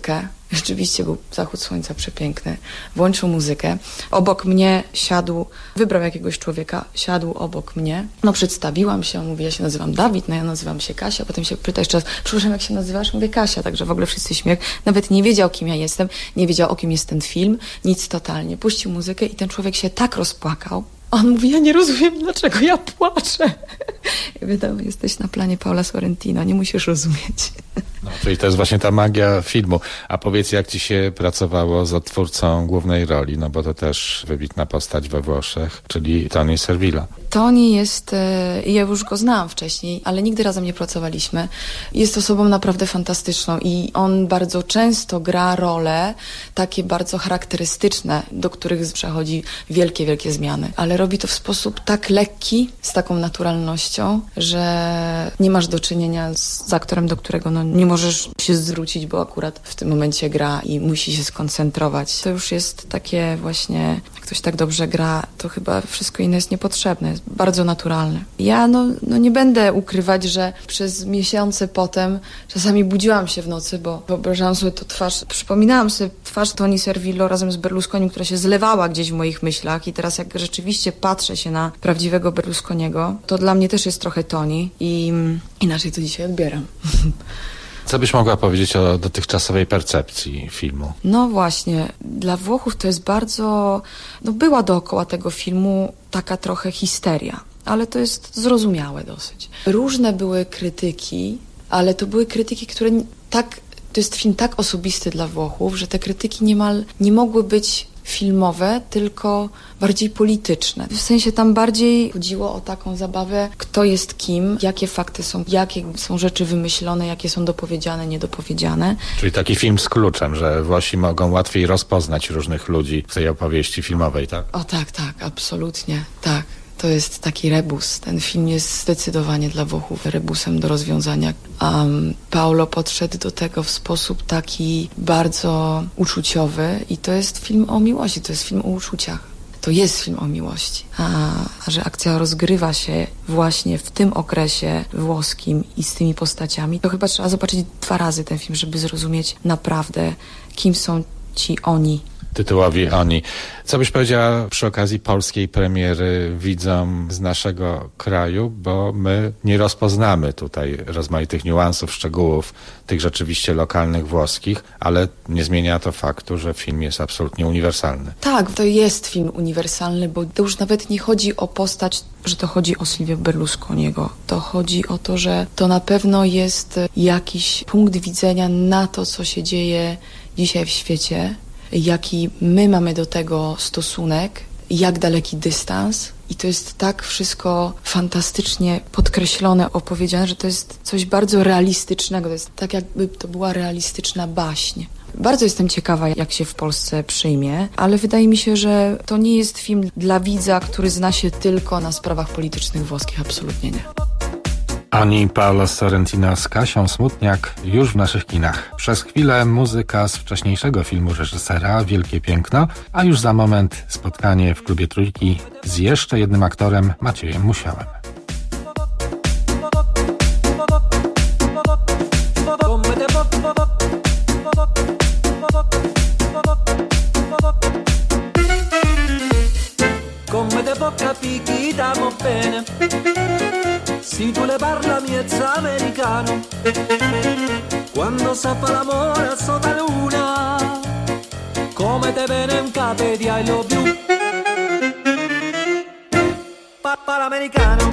Speaker 17: Rzeczywiście był zachód słońca przepiękny. Włączył muzykę. Obok mnie siadł, wybrał jakiegoś człowieka, siadł obok mnie. No przedstawiłam się, mówi, ja się nazywam Dawid, no ja nazywam się Kasia. Potem się pyta jeszcze raz, przepraszam, jak się nazywasz? Mówię Kasia, także w ogóle wszyscy śmiech. Nawet nie wiedział, kim ja jestem, nie wiedział, o kim jest ten film, nic totalnie. Puścił muzykę i ten człowiek się tak rozpłakał. On mówi, ja nie rozumiem, dlaczego ja płaczę. Ja wiadomo, jesteś na planie Paula Sorrentino, nie musisz rozumieć.
Speaker 8: No, czyli to jest właśnie ta magia filmu. A powiedz, jak ci się pracowało z odtwórcą głównej roli, no bo to też wybitna postać we Włoszech, czyli Tony Servillo.
Speaker 17: Tony jest, ja już go znałam wcześniej, ale nigdy razem nie pracowaliśmy. Jest osobą naprawdę fantastyczną i on bardzo często gra role takie bardzo charakterystyczne, do których przechodzi wielkie, wielkie zmiany. Ale robi to w sposób tak lekki, z taką naturalnością, że nie masz do czynienia z aktorem, do którego no, nie możesz się zwrócić, bo akurat w tym momencie gra i musi się skoncentrować. To już jest takie właśnie, jak ktoś tak dobrze gra, to chyba wszystko inne jest niepotrzebne. Jest bardzo naturalne. Ja no, no nie będę ukrywać, że przez miesiące potem czasami budziłam się w nocy, bo wyobrażałam sobie to twarz, przypominałam sobie twarz Tony Servillo razem z Berlusconim, która się zlewała gdzieś w moich myślach i teraz jak rzeczywiście patrzę się na prawdziwego Berlusconiego, to dla mnie też jest trochę Tony i inaczej to dzisiaj odbieram.
Speaker 8: Co byś mogła powiedzieć o dotychczasowej percepcji filmu?
Speaker 17: No właśnie, dla Włochów to jest bardzo... No była dookoła tego filmu taka trochę histeria, ale to jest zrozumiałe dosyć. Różne były krytyki, ale to były krytyki, które tak... To jest film tak osobisty dla Włochów, że te krytyki niemal nie mogły być filmowe, tylko bardziej polityczne. W sensie tam bardziej chodziło o taką zabawę, kto jest kim, jakie fakty są, jakie są rzeczy wymyślone, jakie są dopowiedziane, niedopowiedziane.
Speaker 8: Czyli taki film z kluczem, że Włosi mogą łatwiej rozpoznać różnych ludzi w tej opowieści filmowej, tak?
Speaker 17: O tak, tak, absolutnie, tak. To jest taki rebus. Ten film jest zdecydowanie dla Włochów rebusem do rozwiązania. Um, Paolo podszedł do tego w sposób taki bardzo uczuciowy i to jest film o miłości, to jest film o uczuciach. To jest film o miłości. A, a że akcja rozgrywa się właśnie w tym okresie włoskim i z tymi postaciami, to chyba trzeba zobaczyć dwa razy ten film, żeby zrozumieć naprawdę, kim są ci oni.
Speaker 8: Tytułowi oni. Co byś powiedziała przy okazji polskiej premiery widzom z naszego kraju, bo my nie rozpoznamy tutaj rozmaitych niuansów, szczegółów tych rzeczywiście lokalnych włoskich, ale nie zmienia to faktu, że film jest absolutnie uniwersalny.
Speaker 17: Tak, to jest film uniwersalny, bo to już nawet nie chodzi o postać, że to chodzi o Silvio Berlusconiego. To chodzi o to, że to na pewno jest jakiś punkt widzenia na to, co się dzieje dzisiaj w świecie, jaki my mamy do tego stosunek, jak daleki dystans. I to jest tak wszystko fantastycznie podkreślone, opowiedziane, że to jest coś bardzo realistycznego. To jest tak, jakby to była realistyczna baśń. Bardzo jestem ciekawa, jak się w Polsce przyjmie, ale wydaje mi się, że to nie jest film dla widza, który zna się tylko na sprawach politycznych włoskich. Absolutnie nie.
Speaker 8: Ani Paolo Sorrentino z Kasią Smutniak już w naszych kinach. Przez chwilę muzyka z wcześniejszego filmu reżysera Wielkie Piękno, a już za moment spotkanie w Klubie Trójki z jeszcze jednym aktorem, Maciejem Musiałem.
Speaker 18: Come te può capire che t'amo bene, si tu le parlami è americano, quando sa fa l'amore sotto la luna, come te viene in capo di I love you, papà l'americano.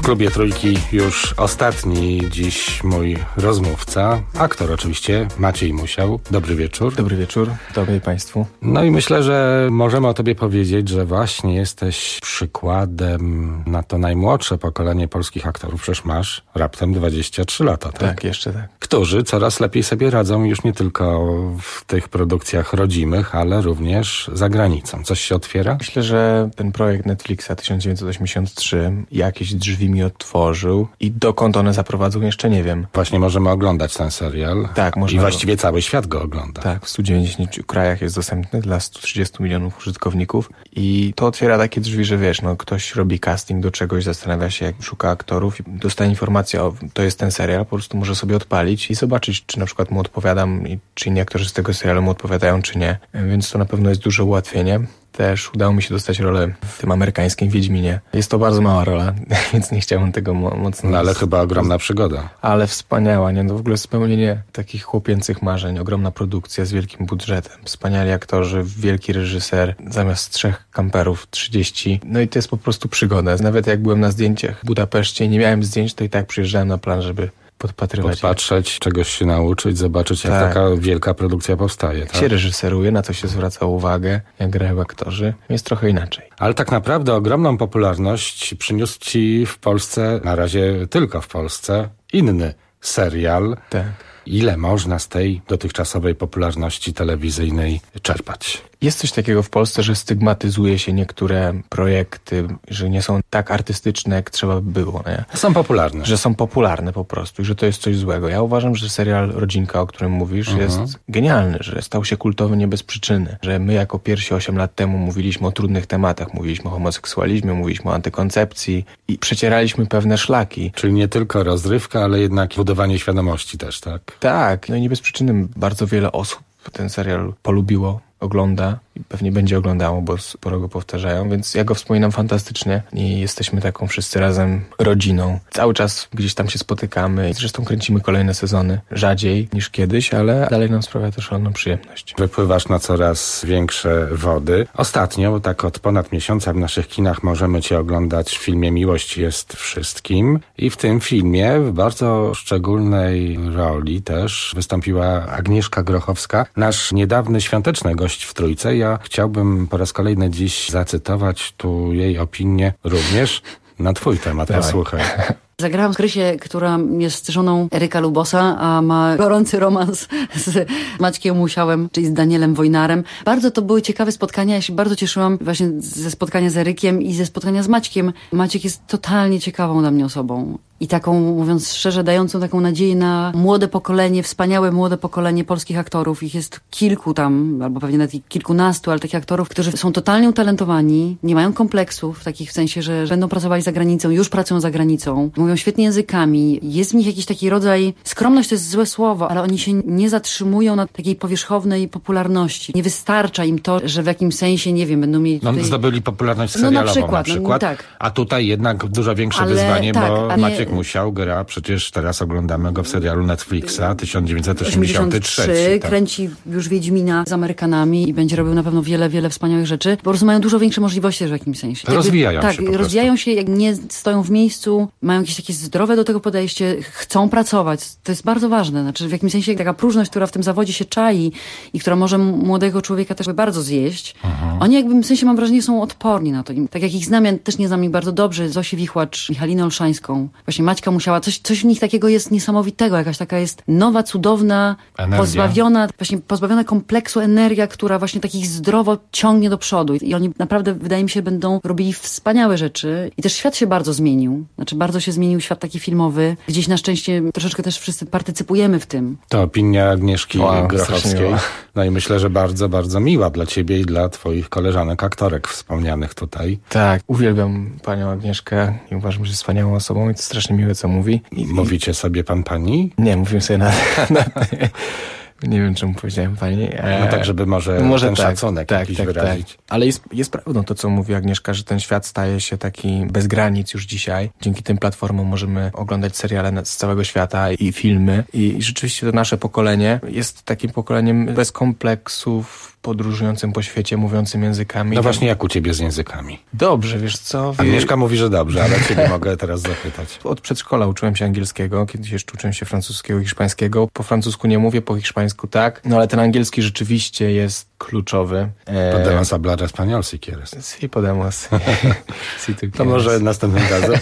Speaker 8: W klubie Trójki już ostatni dziś mój rozmówca, aktor oczywiście, Maciej Musiał. Dobry wieczór.
Speaker 19: Dobry wieczór, dobry Państwu.
Speaker 8: No i myślę, że możemy o tobie powiedzieć, że właśnie jesteś przykładem na to najmłodsze pokolenie polskich aktorów. Przecież masz raptem dwadzieścia trzy lata, tak?
Speaker 19: Tak, jeszcze tak.
Speaker 8: Którzy coraz lepiej sobie radzą już nie tylko w tych produkcjach rodzimych, ale również za granicą. Coś się otwiera?
Speaker 19: Myślę, że ten projekt Netflixa tysiąc dziewięćset osiemdziesiąt trzy jakieś drzwi mi otworzył i dokąd one zaprowadzą jeszcze nie wiem.
Speaker 8: Właśnie możemy oglądać ten serial.
Speaker 19: Tak, można.
Speaker 8: I właściwie go... cały świat go ogląda.
Speaker 19: Tak, w stu dziewięćdziesięciu krajach jest dostępny dla stu trzydziestu milionów użytkowników i to otwiera takie drzwi, że wiesz, no ktoś robi casting do czegoś, zastanawia się, jak szuka aktorów i dostaje informację, o to jest ten serial, po prostu może sobie odpalić i zobaczyć, czy na przykład mu odpowiadam i czy inni aktorzy z tego serialu mu odpowiadają, czy nie. Więc to na pewno jest duże ułatwienie. Też udało mi się dostać rolę w tym amerykańskim Wiedźminie. Jest to bardzo mała rola, więc nie chciałbym tego mo- mocno...
Speaker 8: No ale chyba ogromna przygoda.
Speaker 19: Ale wspaniała, nie? No w ogóle spełnienie takich chłopięcych marzeń. Ogromna produkcja z wielkim budżetem. Wspaniali aktorzy, wielki reżyser. Zamiast trzech kamperów trzydzieści. No i to jest po prostu przygoda. Nawet jak byłem na zdjęciach w Budapeszcie i nie miałem zdjęć, to i tak przyjeżdżałem na plan, żeby podpatrywać.
Speaker 8: Podpatrzeć, czegoś się nauczyć, zobaczyć, jak tak. taka wielka produkcja powstaje.
Speaker 19: Jak
Speaker 8: tak?
Speaker 19: się reżyseruje, na co się zwraca uwagę, jak grają aktorzy, jest trochę inaczej.
Speaker 8: Ale tak naprawdę ogromną popularność przyniósł ci w Polsce, na razie tylko w Polsce, inny serial.
Speaker 19: Tak.
Speaker 8: Ile można z tej dotychczasowej popularności telewizyjnej czerpać?
Speaker 19: Jest coś takiego w Polsce, że stygmatyzuje się niektóre projekty, że nie są tak artystyczne, jak trzeba by było. Nie?
Speaker 8: Są popularne.
Speaker 19: Że są popularne po prostu i że to jest coś złego. Ja uważam, że serial Rodzinka, o którym mówisz, mhm. jest genialny, że stał się kultowy nie bez przyczyny. Że my jako pierwsi osiem lat temu mówiliśmy o trudnych tematach, mówiliśmy o homoseksualizmie, mówiliśmy o antykoncepcji i przecieraliśmy pewne szlaki.
Speaker 8: Czyli nie tylko rozrywka, ale jednak budowanie świadomości też, tak?
Speaker 19: Tak, no i nie bez przyczyny bardzo wiele osób ten serial polubiło, ogląda i pewnie będzie oglądało, bo sporo go powtarzają, więc ja go wspominam fantastycznie i jesteśmy taką wszyscy razem rodziną. Cały czas gdzieś tam się spotykamy i zresztą kręcimy kolejne sezony. Rzadziej niż kiedyś, ale dalej nam sprawia to szaloną przyjemność.
Speaker 8: Wypływasz na coraz większe wody. Ostatnio, tak od ponad miesiąca w naszych kinach możemy cię oglądać w filmie Miłość jest wszystkim i w tym filmie w bardzo szczególnej roli też wystąpiła Agnieszka Grochowska, nasz niedawny świąteczny gość w Trójce. Ja chciałbym po raz kolejny dziś zacytować tu jej opinię również na twój temat. Posłuchaj.
Speaker 20: Zagrałam Krysię, która jest żoną Eryka Lubosa, a ma gorący romans z Maćkiem Musiałem, czyli z Danielem Wojnarem. Bardzo to były ciekawe spotkania. Ja się bardzo cieszyłam właśnie ze spotkania z Erykiem i ze spotkania z Maćkiem. Maciek jest totalnie ciekawą dla mnie osobą. I taką, mówiąc szczerze, dającą taką nadzieję na młode pokolenie, wspaniałe młode pokolenie polskich aktorów. Ich jest kilku tam, albo pewnie nawet kilkunastu, ale takich aktorów, którzy są totalnie utalentowani, nie mają kompleksów, takich w sensie, że będą pracowali za granicą, już pracują za granicą, mówią świetnie językami. Jest w nich jakiś taki rodzaj, skromność to jest złe słowo, ale oni się nie zatrzymują na takiej powierzchownej popularności. Nie wystarcza im to, że w jakimś sensie, nie wiem, będą mieli tutaj...
Speaker 8: No, zdobyli popularność serialową
Speaker 20: no, na przykład.
Speaker 8: Na przykład.
Speaker 20: No, tak.
Speaker 8: A tutaj jednak dużo większe
Speaker 20: ale,
Speaker 8: wyzwanie,
Speaker 20: tak,
Speaker 8: bo
Speaker 20: ale...
Speaker 8: Maciek Musiał gra, przecież teraz oglądamy go w serialu Netflixa tysiąc dziewięćset osiemdziesiąty trzeci.
Speaker 20: Tak. Kręci już Wiedźmina z Amerykanami i będzie robił na pewno wiele, wiele wspaniałych rzeczy. Po prostu mają dużo większe możliwości w jakimś sensie.
Speaker 8: Rozwijają
Speaker 20: tak,
Speaker 8: się po
Speaker 20: rozwijają się, jak nie stoją w miejscu, mają jakieś takie zdrowe do tego podejście, chcą pracować. To jest bardzo ważne. Znaczy w jakimś sensie taka próżność, która w tym zawodzie się czai i która może młodego człowieka też bardzo zjeść. Mhm. Oni jakby w sensie, mam wrażenie, są odporni na to. I tak jak ich znam, ja też nie znam ich bardzo dobrze, Zosię Wichłacz, Michalinę Olszańską, właśnie Maćka Musiała, coś, coś w nich takiego jest niesamowitego, jakaś taka jest nowa, cudowna, energia. pozbawiona, właśnie pozbawiona kompleksu energia, która właśnie takich zdrowo ciągnie do przodu. I oni naprawdę, wydaje mi się, będą robili wspaniałe rzeczy. I też świat się bardzo zmienił. Znaczy bardzo się zmienił świat taki filmowy. Gdzieś na szczęście troszeczkę też wszyscy partycypujemy w tym.
Speaker 8: To opinia Agnieszki
Speaker 19: wow,
Speaker 8: Grochowskiej. No i myślę, że bardzo, bardzo miła dla ciebie i dla twoich koleżanek aktorek wspomnianych tutaj.
Speaker 19: Tak, uwielbiam panią Agnieszkę i uważam, że jest wspaniałą osobą i to strasznie miłe, co mówi. I,
Speaker 8: Mówicie sobie pan, pani?
Speaker 19: Nie, mówimy sobie na... na nie wiem, czemu powiedziałem pani.
Speaker 8: No tak, żeby może, może ten tak, szacunek tak, jakiś tak, wyrazić.
Speaker 19: Tak. Ale jest, jest prawdą to, co mówi Agnieszka, że ten świat staje się taki bez granic już dzisiaj. Dzięki tym platformom możemy oglądać seriale z całego świata i filmy. I rzeczywiście to nasze pokolenie jest takim pokoleniem bez kompleksów, podróżującym po świecie, mówiącym językami.
Speaker 8: No właśnie, jak u ciebie z językami?
Speaker 19: Dobrze, wiesz co?
Speaker 8: Agnieszka mówi, że dobrze, ale ciebie mogę teraz zapytać.
Speaker 19: Od przedszkola uczyłem się angielskiego, kiedyś jeszcze uczyłem się francuskiego i hiszpańskiego. Po francusku nie mówię, po hiszpańsku tak. No ale ten angielski rzeczywiście jest kluczowy.
Speaker 8: Podemos hablar español, si quieres.
Speaker 19: Sí, podemos. Si tú
Speaker 8: To może następnym razem.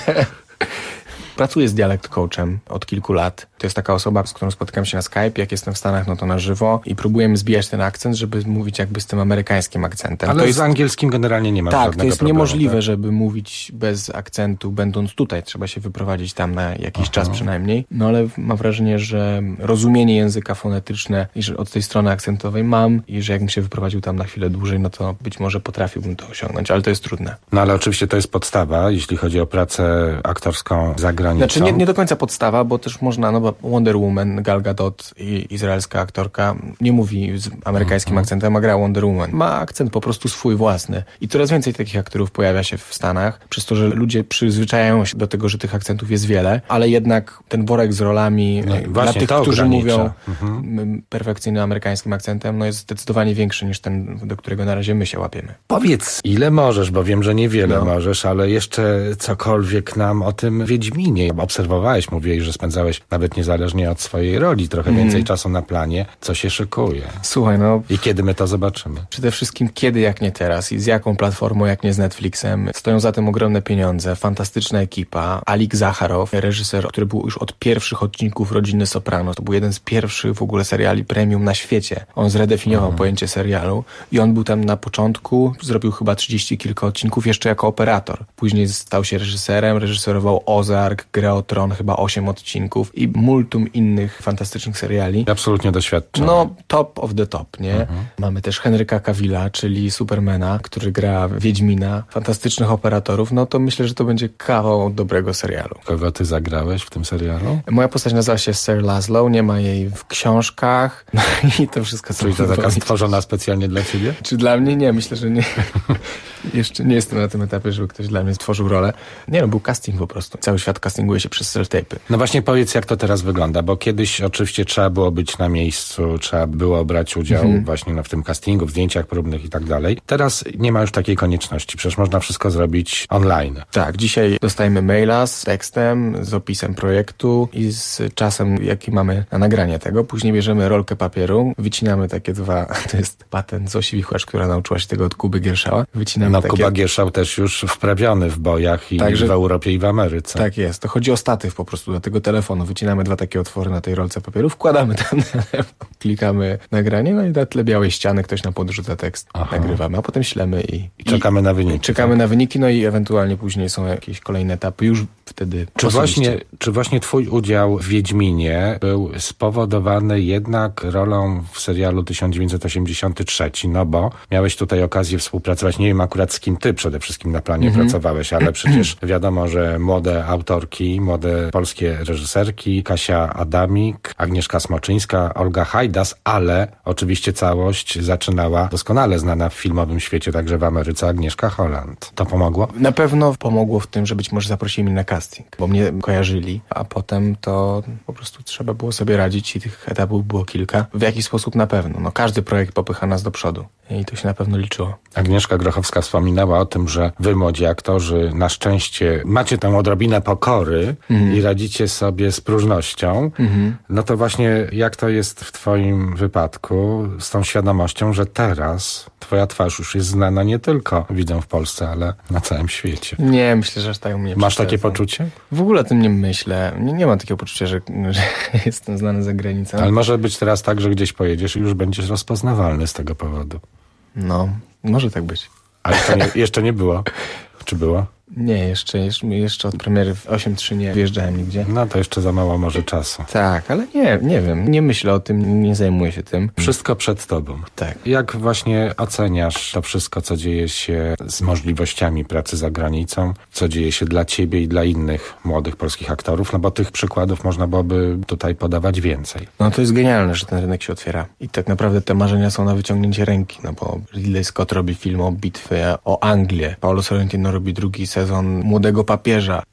Speaker 19: Pracuję z dialekt coachem od kilku lat. To jest taka osoba, z którą spotykam się na Skype. Jak jestem w Stanach, no to na żywo i próbujemy zbijać ten akcent, żeby mówić jakby z tym amerykańskim akcentem.
Speaker 8: Ale
Speaker 19: to jest...
Speaker 8: z angielskim generalnie nie ma
Speaker 19: tak,
Speaker 8: żadnego problemu.
Speaker 19: Tak, to jest niemożliwe, tak? żeby mówić bez akcentu, będąc tutaj. Trzeba się wyprowadzić tam na jakiś Aha. czas przynajmniej. No ale mam wrażenie, że rozumienie języka fonetyczne i że od tej strony akcentowej mam i że jakbym się wyprowadził tam na chwilę dłużej, no to być może potrafiłbym to osiągnąć, ale to jest trudne.
Speaker 8: No ale oczywiście to jest podstawa, jeśli chodzi o pracę aktorską za granicą.
Speaker 19: Znaczy nie, nie do końca podstawa, bo też można, no bo Wonder Woman, Gal Gadot i izraelska aktorka nie mówi z amerykańskim mm-hmm. akcentem, a gra Wonder Woman. Ma akcent po prostu swój własny. I coraz więcej takich aktorów pojawia się w Stanach, przez to, że ludzie przyzwyczajają się do tego, że tych akcentów jest wiele, ale jednak ten worek z rolami no, dla tych, którzy ogranicza. mówią mm-hmm. perfekcyjnym amerykańskim akcentem, no jest zdecydowanie większy niż ten, do którego na razie my się łapiemy.
Speaker 8: Powiedz, ile możesz, bo wiem, że niewiele no. możesz, ale jeszcze cokolwiek nam o tym Wiedźminie. Obserwowałeś, mówiłeś, że spędzałeś nawet niezależnie od swojej roli trochę mm. więcej czasu na planie. Co się szykuje?
Speaker 19: Słuchaj, no...
Speaker 8: I kiedy my to zobaczymy?
Speaker 19: Przede wszystkim kiedy, jak nie teraz i z jaką platformą, jak nie z Netflixem. Stoją za tym ogromne pieniądze, fantastyczna ekipa. Alik Zacharow, reżyser, który był już od pierwszych odcinków Rodziny Soprano. To był jeden z pierwszych w ogóle seriali premium na świecie. On zredefiniował mm. pojęcie serialu i on był tam na początku, zrobił chyba trzydzieści kilka odcinków jeszcze jako operator. Później stał się reżyserem, reżyserował Ozark, Grę o Tron, chyba osiem odcinków i multum innych fantastycznych seriali.
Speaker 8: Absolutnie doświadczony.
Speaker 19: No, top of the top, nie? Mhm. Mamy też Henryka Cavilla, czyli Supermana, który gra Wiedźmina. Fantastycznych operatorów. No to myślę, że to będzie kawał dobrego serialu.
Speaker 8: Kogo ty zagrałeś w tym serialu?
Speaker 19: Moja postać nazywa się Sir Laszlo, nie ma jej w książkach. No i to wszystko co
Speaker 8: Czyli to taka stworzona specjalnie dla ciebie?
Speaker 19: Czy dla mnie? Nie, myślę, że nie. Jeszcze nie jestem na tym etapie, żeby ktoś dla mnie stworzył rolę. Nie no, był casting po prostu. Cały świat castinguje się przez self-tape'y.
Speaker 8: No właśnie powiedz, jak to teraz wygląda, bo kiedyś oczywiście trzeba było być na miejscu, trzeba było brać udział mhm. właśnie no, w tym castingu, w zdjęciach próbnych i tak dalej. Teraz nie ma już takiej konieczności, przecież można wszystko zrobić online.
Speaker 19: Tak, dzisiaj dostajemy maila z tekstem, z opisem projektu i z czasem, jaki mamy na nagranie tego. Później bierzemy rolkę papieru, wycinamy takie dwa, to jest patent Zosi Wichłacz, która nauczyła się tego od Kuby Gierszała. Wycinamy
Speaker 8: no
Speaker 19: takie...
Speaker 8: Kuba Gierszał też już wprawiony w bojach i Także... w Europie i w Ameryce.
Speaker 19: Tak jest, to chodzi o statyw po prostu do tego telefonu. Wycinamy dwa takie otwory na tej rolce papieru, wkładamy tam telefon, klikamy nagranie, no i na tle białej ściany ktoś nam podrzuca tekst, Aha. nagrywamy, a potem ślemy i...
Speaker 8: I czekamy na wyniki.
Speaker 19: Czekamy tak? na wyniki, no i ewentualnie później są jakieś kolejne etapy, już wtedy
Speaker 8: czy właśnie, czy właśnie twój udział w Wiedźminie był spowodowany jednak rolą w serialu tysiąc dziewięćset osiemdziesiąty trzeci, no bo miałeś tutaj okazję współpracować, nie wiem akurat z kim ty przede wszystkim na planie mhm. pracowałeś, ale przecież wiadomo, że młode autorki, młode polskie reżyserki, Kasia Adamik, Agnieszka Smoczyńska, Olga Hajdas, ale oczywiście całość zaczynała doskonale znana w filmowym świecie, także w Ameryce, Agnieszka Holland. To pomogło?
Speaker 19: Na pewno pomogło w tym, że być może zaprosili mnie na casting, bo mnie kojarzyli, a potem to po prostu trzeba było sobie radzić i tych etapów było kilka. W jakiś sposób na pewno. No, każdy projekt popycha nas do przodu i to się na pewno liczyło.
Speaker 8: Agnieszka Grochowska wspominała o tym, że wy, młodzi aktorzy, na szczęście macie tę odrobinę pokory mm. i radzicie sobie z próżnością. Mm-hmm. No to właśnie jak to jest w twoim wypadku z tą świadomością, że teraz twoja twarz już jest znana nie tylko widzą w Polsce, ale na całym świecie.
Speaker 19: Nie, myślę, że aż tak mnie
Speaker 8: Masz takie poczucie?
Speaker 19: W ogóle o tym nie myślę. Nie, nie mam takiego poczucia, że, że jestem znany za granicą.
Speaker 8: Ale może być teraz tak, że gdzieś pojedziesz i już będziesz rozpoznawalny z tego powodu.
Speaker 19: No, może tak być.
Speaker 8: Ale to nie, jeszcze nie było. Czy było?
Speaker 19: Nie, jeszcze, jeszcze, jeszcze od premiery w osiem trzy nie wjeżdżałem nigdzie.
Speaker 8: No to jeszcze za mało może czasu.
Speaker 19: Tak, ale nie, nie wiem. Nie myślę o tym, nie zajmuję się tym.
Speaker 8: Wszystko przed tobą.
Speaker 19: Tak.
Speaker 8: Jak właśnie oceniasz to wszystko, co dzieje się z możliwościami pracy za granicą, co dzieje się dla ciebie i dla innych młodych polskich aktorów? No bo tych przykładów można byłoby tutaj podawać więcej.
Speaker 19: No to jest genialne, że ten rynek się otwiera. I tak naprawdę te marzenia są na wyciągnięcie ręki, no bo Ridley Scott robi film o bitwie o Anglię. Paolo Sorrentino robi drugi sezon Młodego Papieża.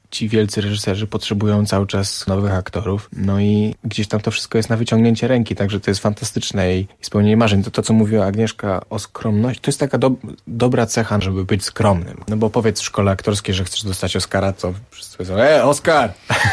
Speaker 19: ci wielcy reżyserzy potrzebują cały czas nowych aktorów, no i gdzieś tam to wszystko jest na wyciągnięcie ręki, także to jest fantastyczne i, i spełnienie marzeń. To, to, co mówiła Agnieszka o skromności, to jest taka do, dobra cecha, żeby być skromnym. No bo powiedz w szkole aktorskiej, że chcesz dostać Oscara, to wszyscy powiedzą, e, Oskar!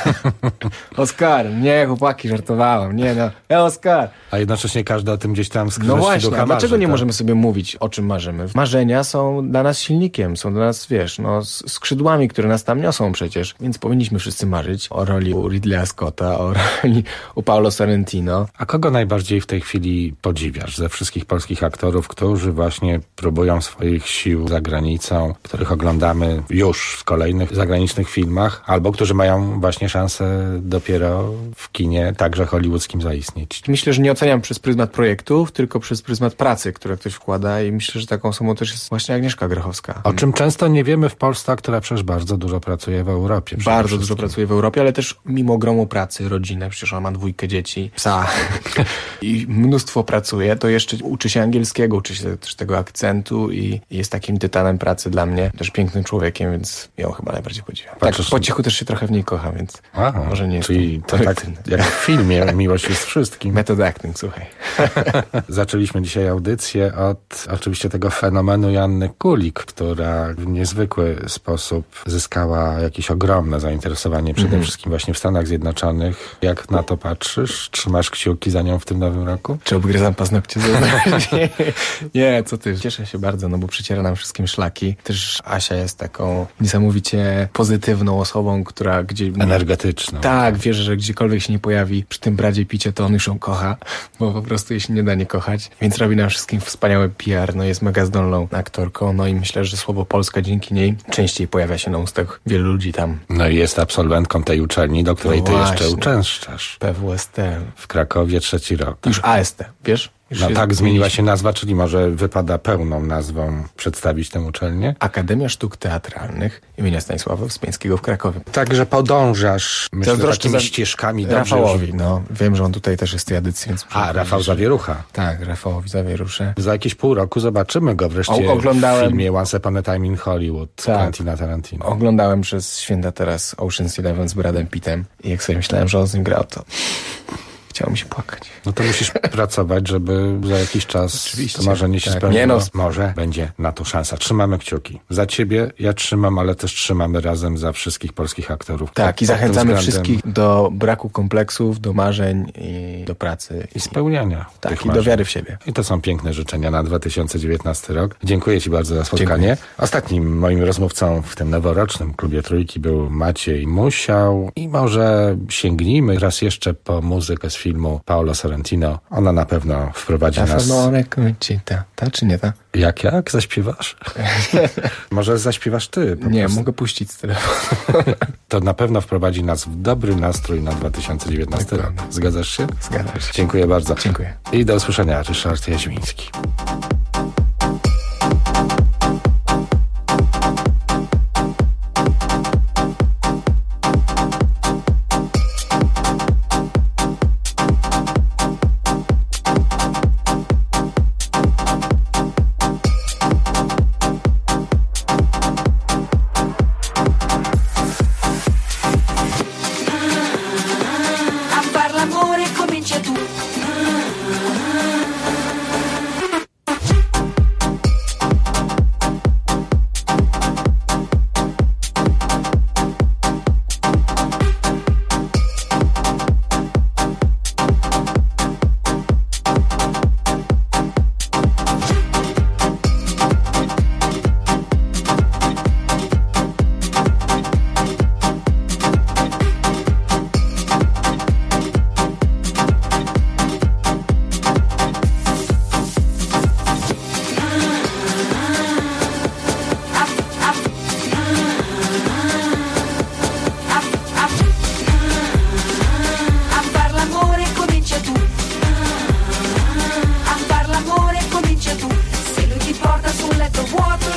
Speaker 19: Oskar! Nie, chłopaki, żartowałem, nie no, e, Oskar!
Speaker 8: A jednocześnie każdy o tym gdzieś tam skrywa.
Speaker 19: No właśnie, a dlaczego nie
Speaker 8: tak?
Speaker 19: możemy sobie mówić, o czym marzymy? Marzenia są dla nas silnikiem, są dla nas, wiesz, no, skrzydłami, które nas tam niosą przecież. Więc powinniśmy wszyscy marzyć o roli u Ridleya Scotta, o roli u Paolo Sorrentino.
Speaker 8: A kogo najbardziej w tej chwili podziwiasz ze wszystkich polskich aktorów, którzy właśnie próbują swoich sił za granicą, których oglądamy już w kolejnych zagranicznych filmach, albo którzy mają właśnie szansę dopiero w kinie, także hollywoodzkim, zaistnieć?
Speaker 19: Myślę, że nie oceniam przez pryzmat projektów, tylko przez pryzmat pracy, które ktoś wkłada i myślę, że taką osobą też jest właśnie Agnieszka Grochowska.
Speaker 8: O czym często nie wiemy w Polsce, która przecież bardzo dużo pracuje w Europie.
Speaker 19: Bardzo dużo pracuje w Europie, ale też mimo gromu pracy, rodzinę, przecież ona ma dwójkę dzieci, psa i mnóstwo pracuje, to jeszcze uczy się angielskiego, uczy się też tego akcentu i jest takim tytanem pracy dla mnie, też pięknym człowiekiem, więc ją chyba najbardziej podziwiam. Tak, po cichu też się trochę w niej kocham, więc
Speaker 8: Aha,
Speaker 19: może nie jest
Speaker 8: czyli to tak jak w filmie Miłość jest wszystkim.
Speaker 19: Method acting, słuchaj.
Speaker 8: Zaczęliśmy dzisiaj audycję od oczywiście tego fenomenu Joanny Kulik, która w niezwykły sposób zyskała jakieś ogromne zainteresowanie przede mm-hmm. wszystkim właśnie w Stanach Zjednoczonych. Jak na to patrzysz? Trzymasz kciuki za nią w tym nowym roku?
Speaker 19: Czy obgryzam paznokcie? nie, nie, co ty? Cieszę się bardzo, no bo przyciera nam wszystkim szlaki. Też Asia jest taką niesamowicie pozytywną osobą, która gdzie...
Speaker 8: Energetyczną.
Speaker 19: Tak, wierzę, że gdziekolwiek się nie pojawi przy tym Bradzie Pitcie, to on już ją kocha, bo po prostu jej się nie da nie kochać. Więc robi nam wszystkim wspaniały P R, no jest mega zdolną aktorką, no i myślę, że słowo Polska dzięki niej częściej pojawia się na ustach wielu ludzi tam.
Speaker 8: No i jest absolwentką tej uczelni, do której
Speaker 19: no
Speaker 8: ty
Speaker 19: właśnie.
Speaker 8: jeszcze uczęszczasz.
Speaker 19: P W S T.
Speaker 8: W Krakowie trzeci rok.
Speaker 19: Już A S T, wiesz? Już
Speaker 8: no
Speaker 19: jest,
Speaker 8: tak, zmieniła się nazwa, czyli może wypada pełną nazwą przedstawić tę uczelnię?
Speaker 19: Akademia Sztuk Teatralnych imienia Stanisława Wyspiańskiego w Krakowie.
Speaker 8: Także podążasz, myślę, takimi za... ścieżkami.
Speaker 19: Rafałowi, już... no. Wiem, że on tutaj też jest w tej edycji, więc...
Speaker 8: A, Rafał Zawierucha.
Speaker 19: Tak, Rafałowi Zawierusze.
Speaker 8: Za jakieś pół roku zobaczymy go wreszcie o, oglądałem... w filmie Once Upon a Time in Hollywood tak. Quentina Tarantino.
Speaker 19: Oglądałem przez święta teraz Ocean's Eleven z Bradem Pittem i jak sobie myślałem, że on z nim grał, to... Chciało mi się płakać.
Speaker 8: No to musisz pracować, żeby za jakiś czas
Speaker 19: Oczywiście.
Speaker 8: to marzenie się
Speaker 19: tak.
Speaker 8: spełniło.
Speaker 19: Nie no.
Speaker 8: Może będzie na to szansa. Trzymamy kciuki. Za ciebie ja trzymam, ale też trzymamy razem za wszystkich polskich aktorów.
Speaker 19: Tak, i zachęcamy wszystkich do braku kompleksów, do marzeń i do pracy.
Speaker 8: I spełniania
Speaker 19: Tak,
Speaker 8: tych
Speaker 19: i
Speaker 8: marzeń.
Speaker 19: do wiary w siebie.
Speaker 8: I to są piękne życzenia na dwa tysiące dziewiętnasty rok. Dziękuję ci bardzo za spotkanie. Dziękuję. Ostatnim moim rozmówcą w tym noworocznym Klubie Trójki był Maciej Musiał. I może sięgnijmy raz jeszcze po muzykę z filmu Paolo Sorrentino. Ona na pewno wprowadzi
Speaker 19: ta
Speaker 8: nas...
Speaker 19: Ta, ta czy nie ta?
Speaker 8: Jak, jak? Zaśpiewasz? Może zaśpiewasz ty?
Speaker 19: Nie,
Speaker 8: prostu.
Speaker 19: mogę puścić z telefonu.
Speaker 8: To na pewno wprowadzi nas w dobry nastrój na dwa tysiące dziewiętnasty rok. Zgadzasz się?
Speaker 19: Zgadzam się.
Speaker 8: Dziękuję bardzo.
Speaker 19: Dziękuję.
Speaker 8: I do usłyszenia. Ryszard Jaźwiński.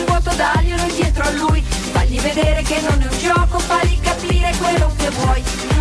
Speaker 2: Vedere che non è un gioco, fagli capire quello che vuoi.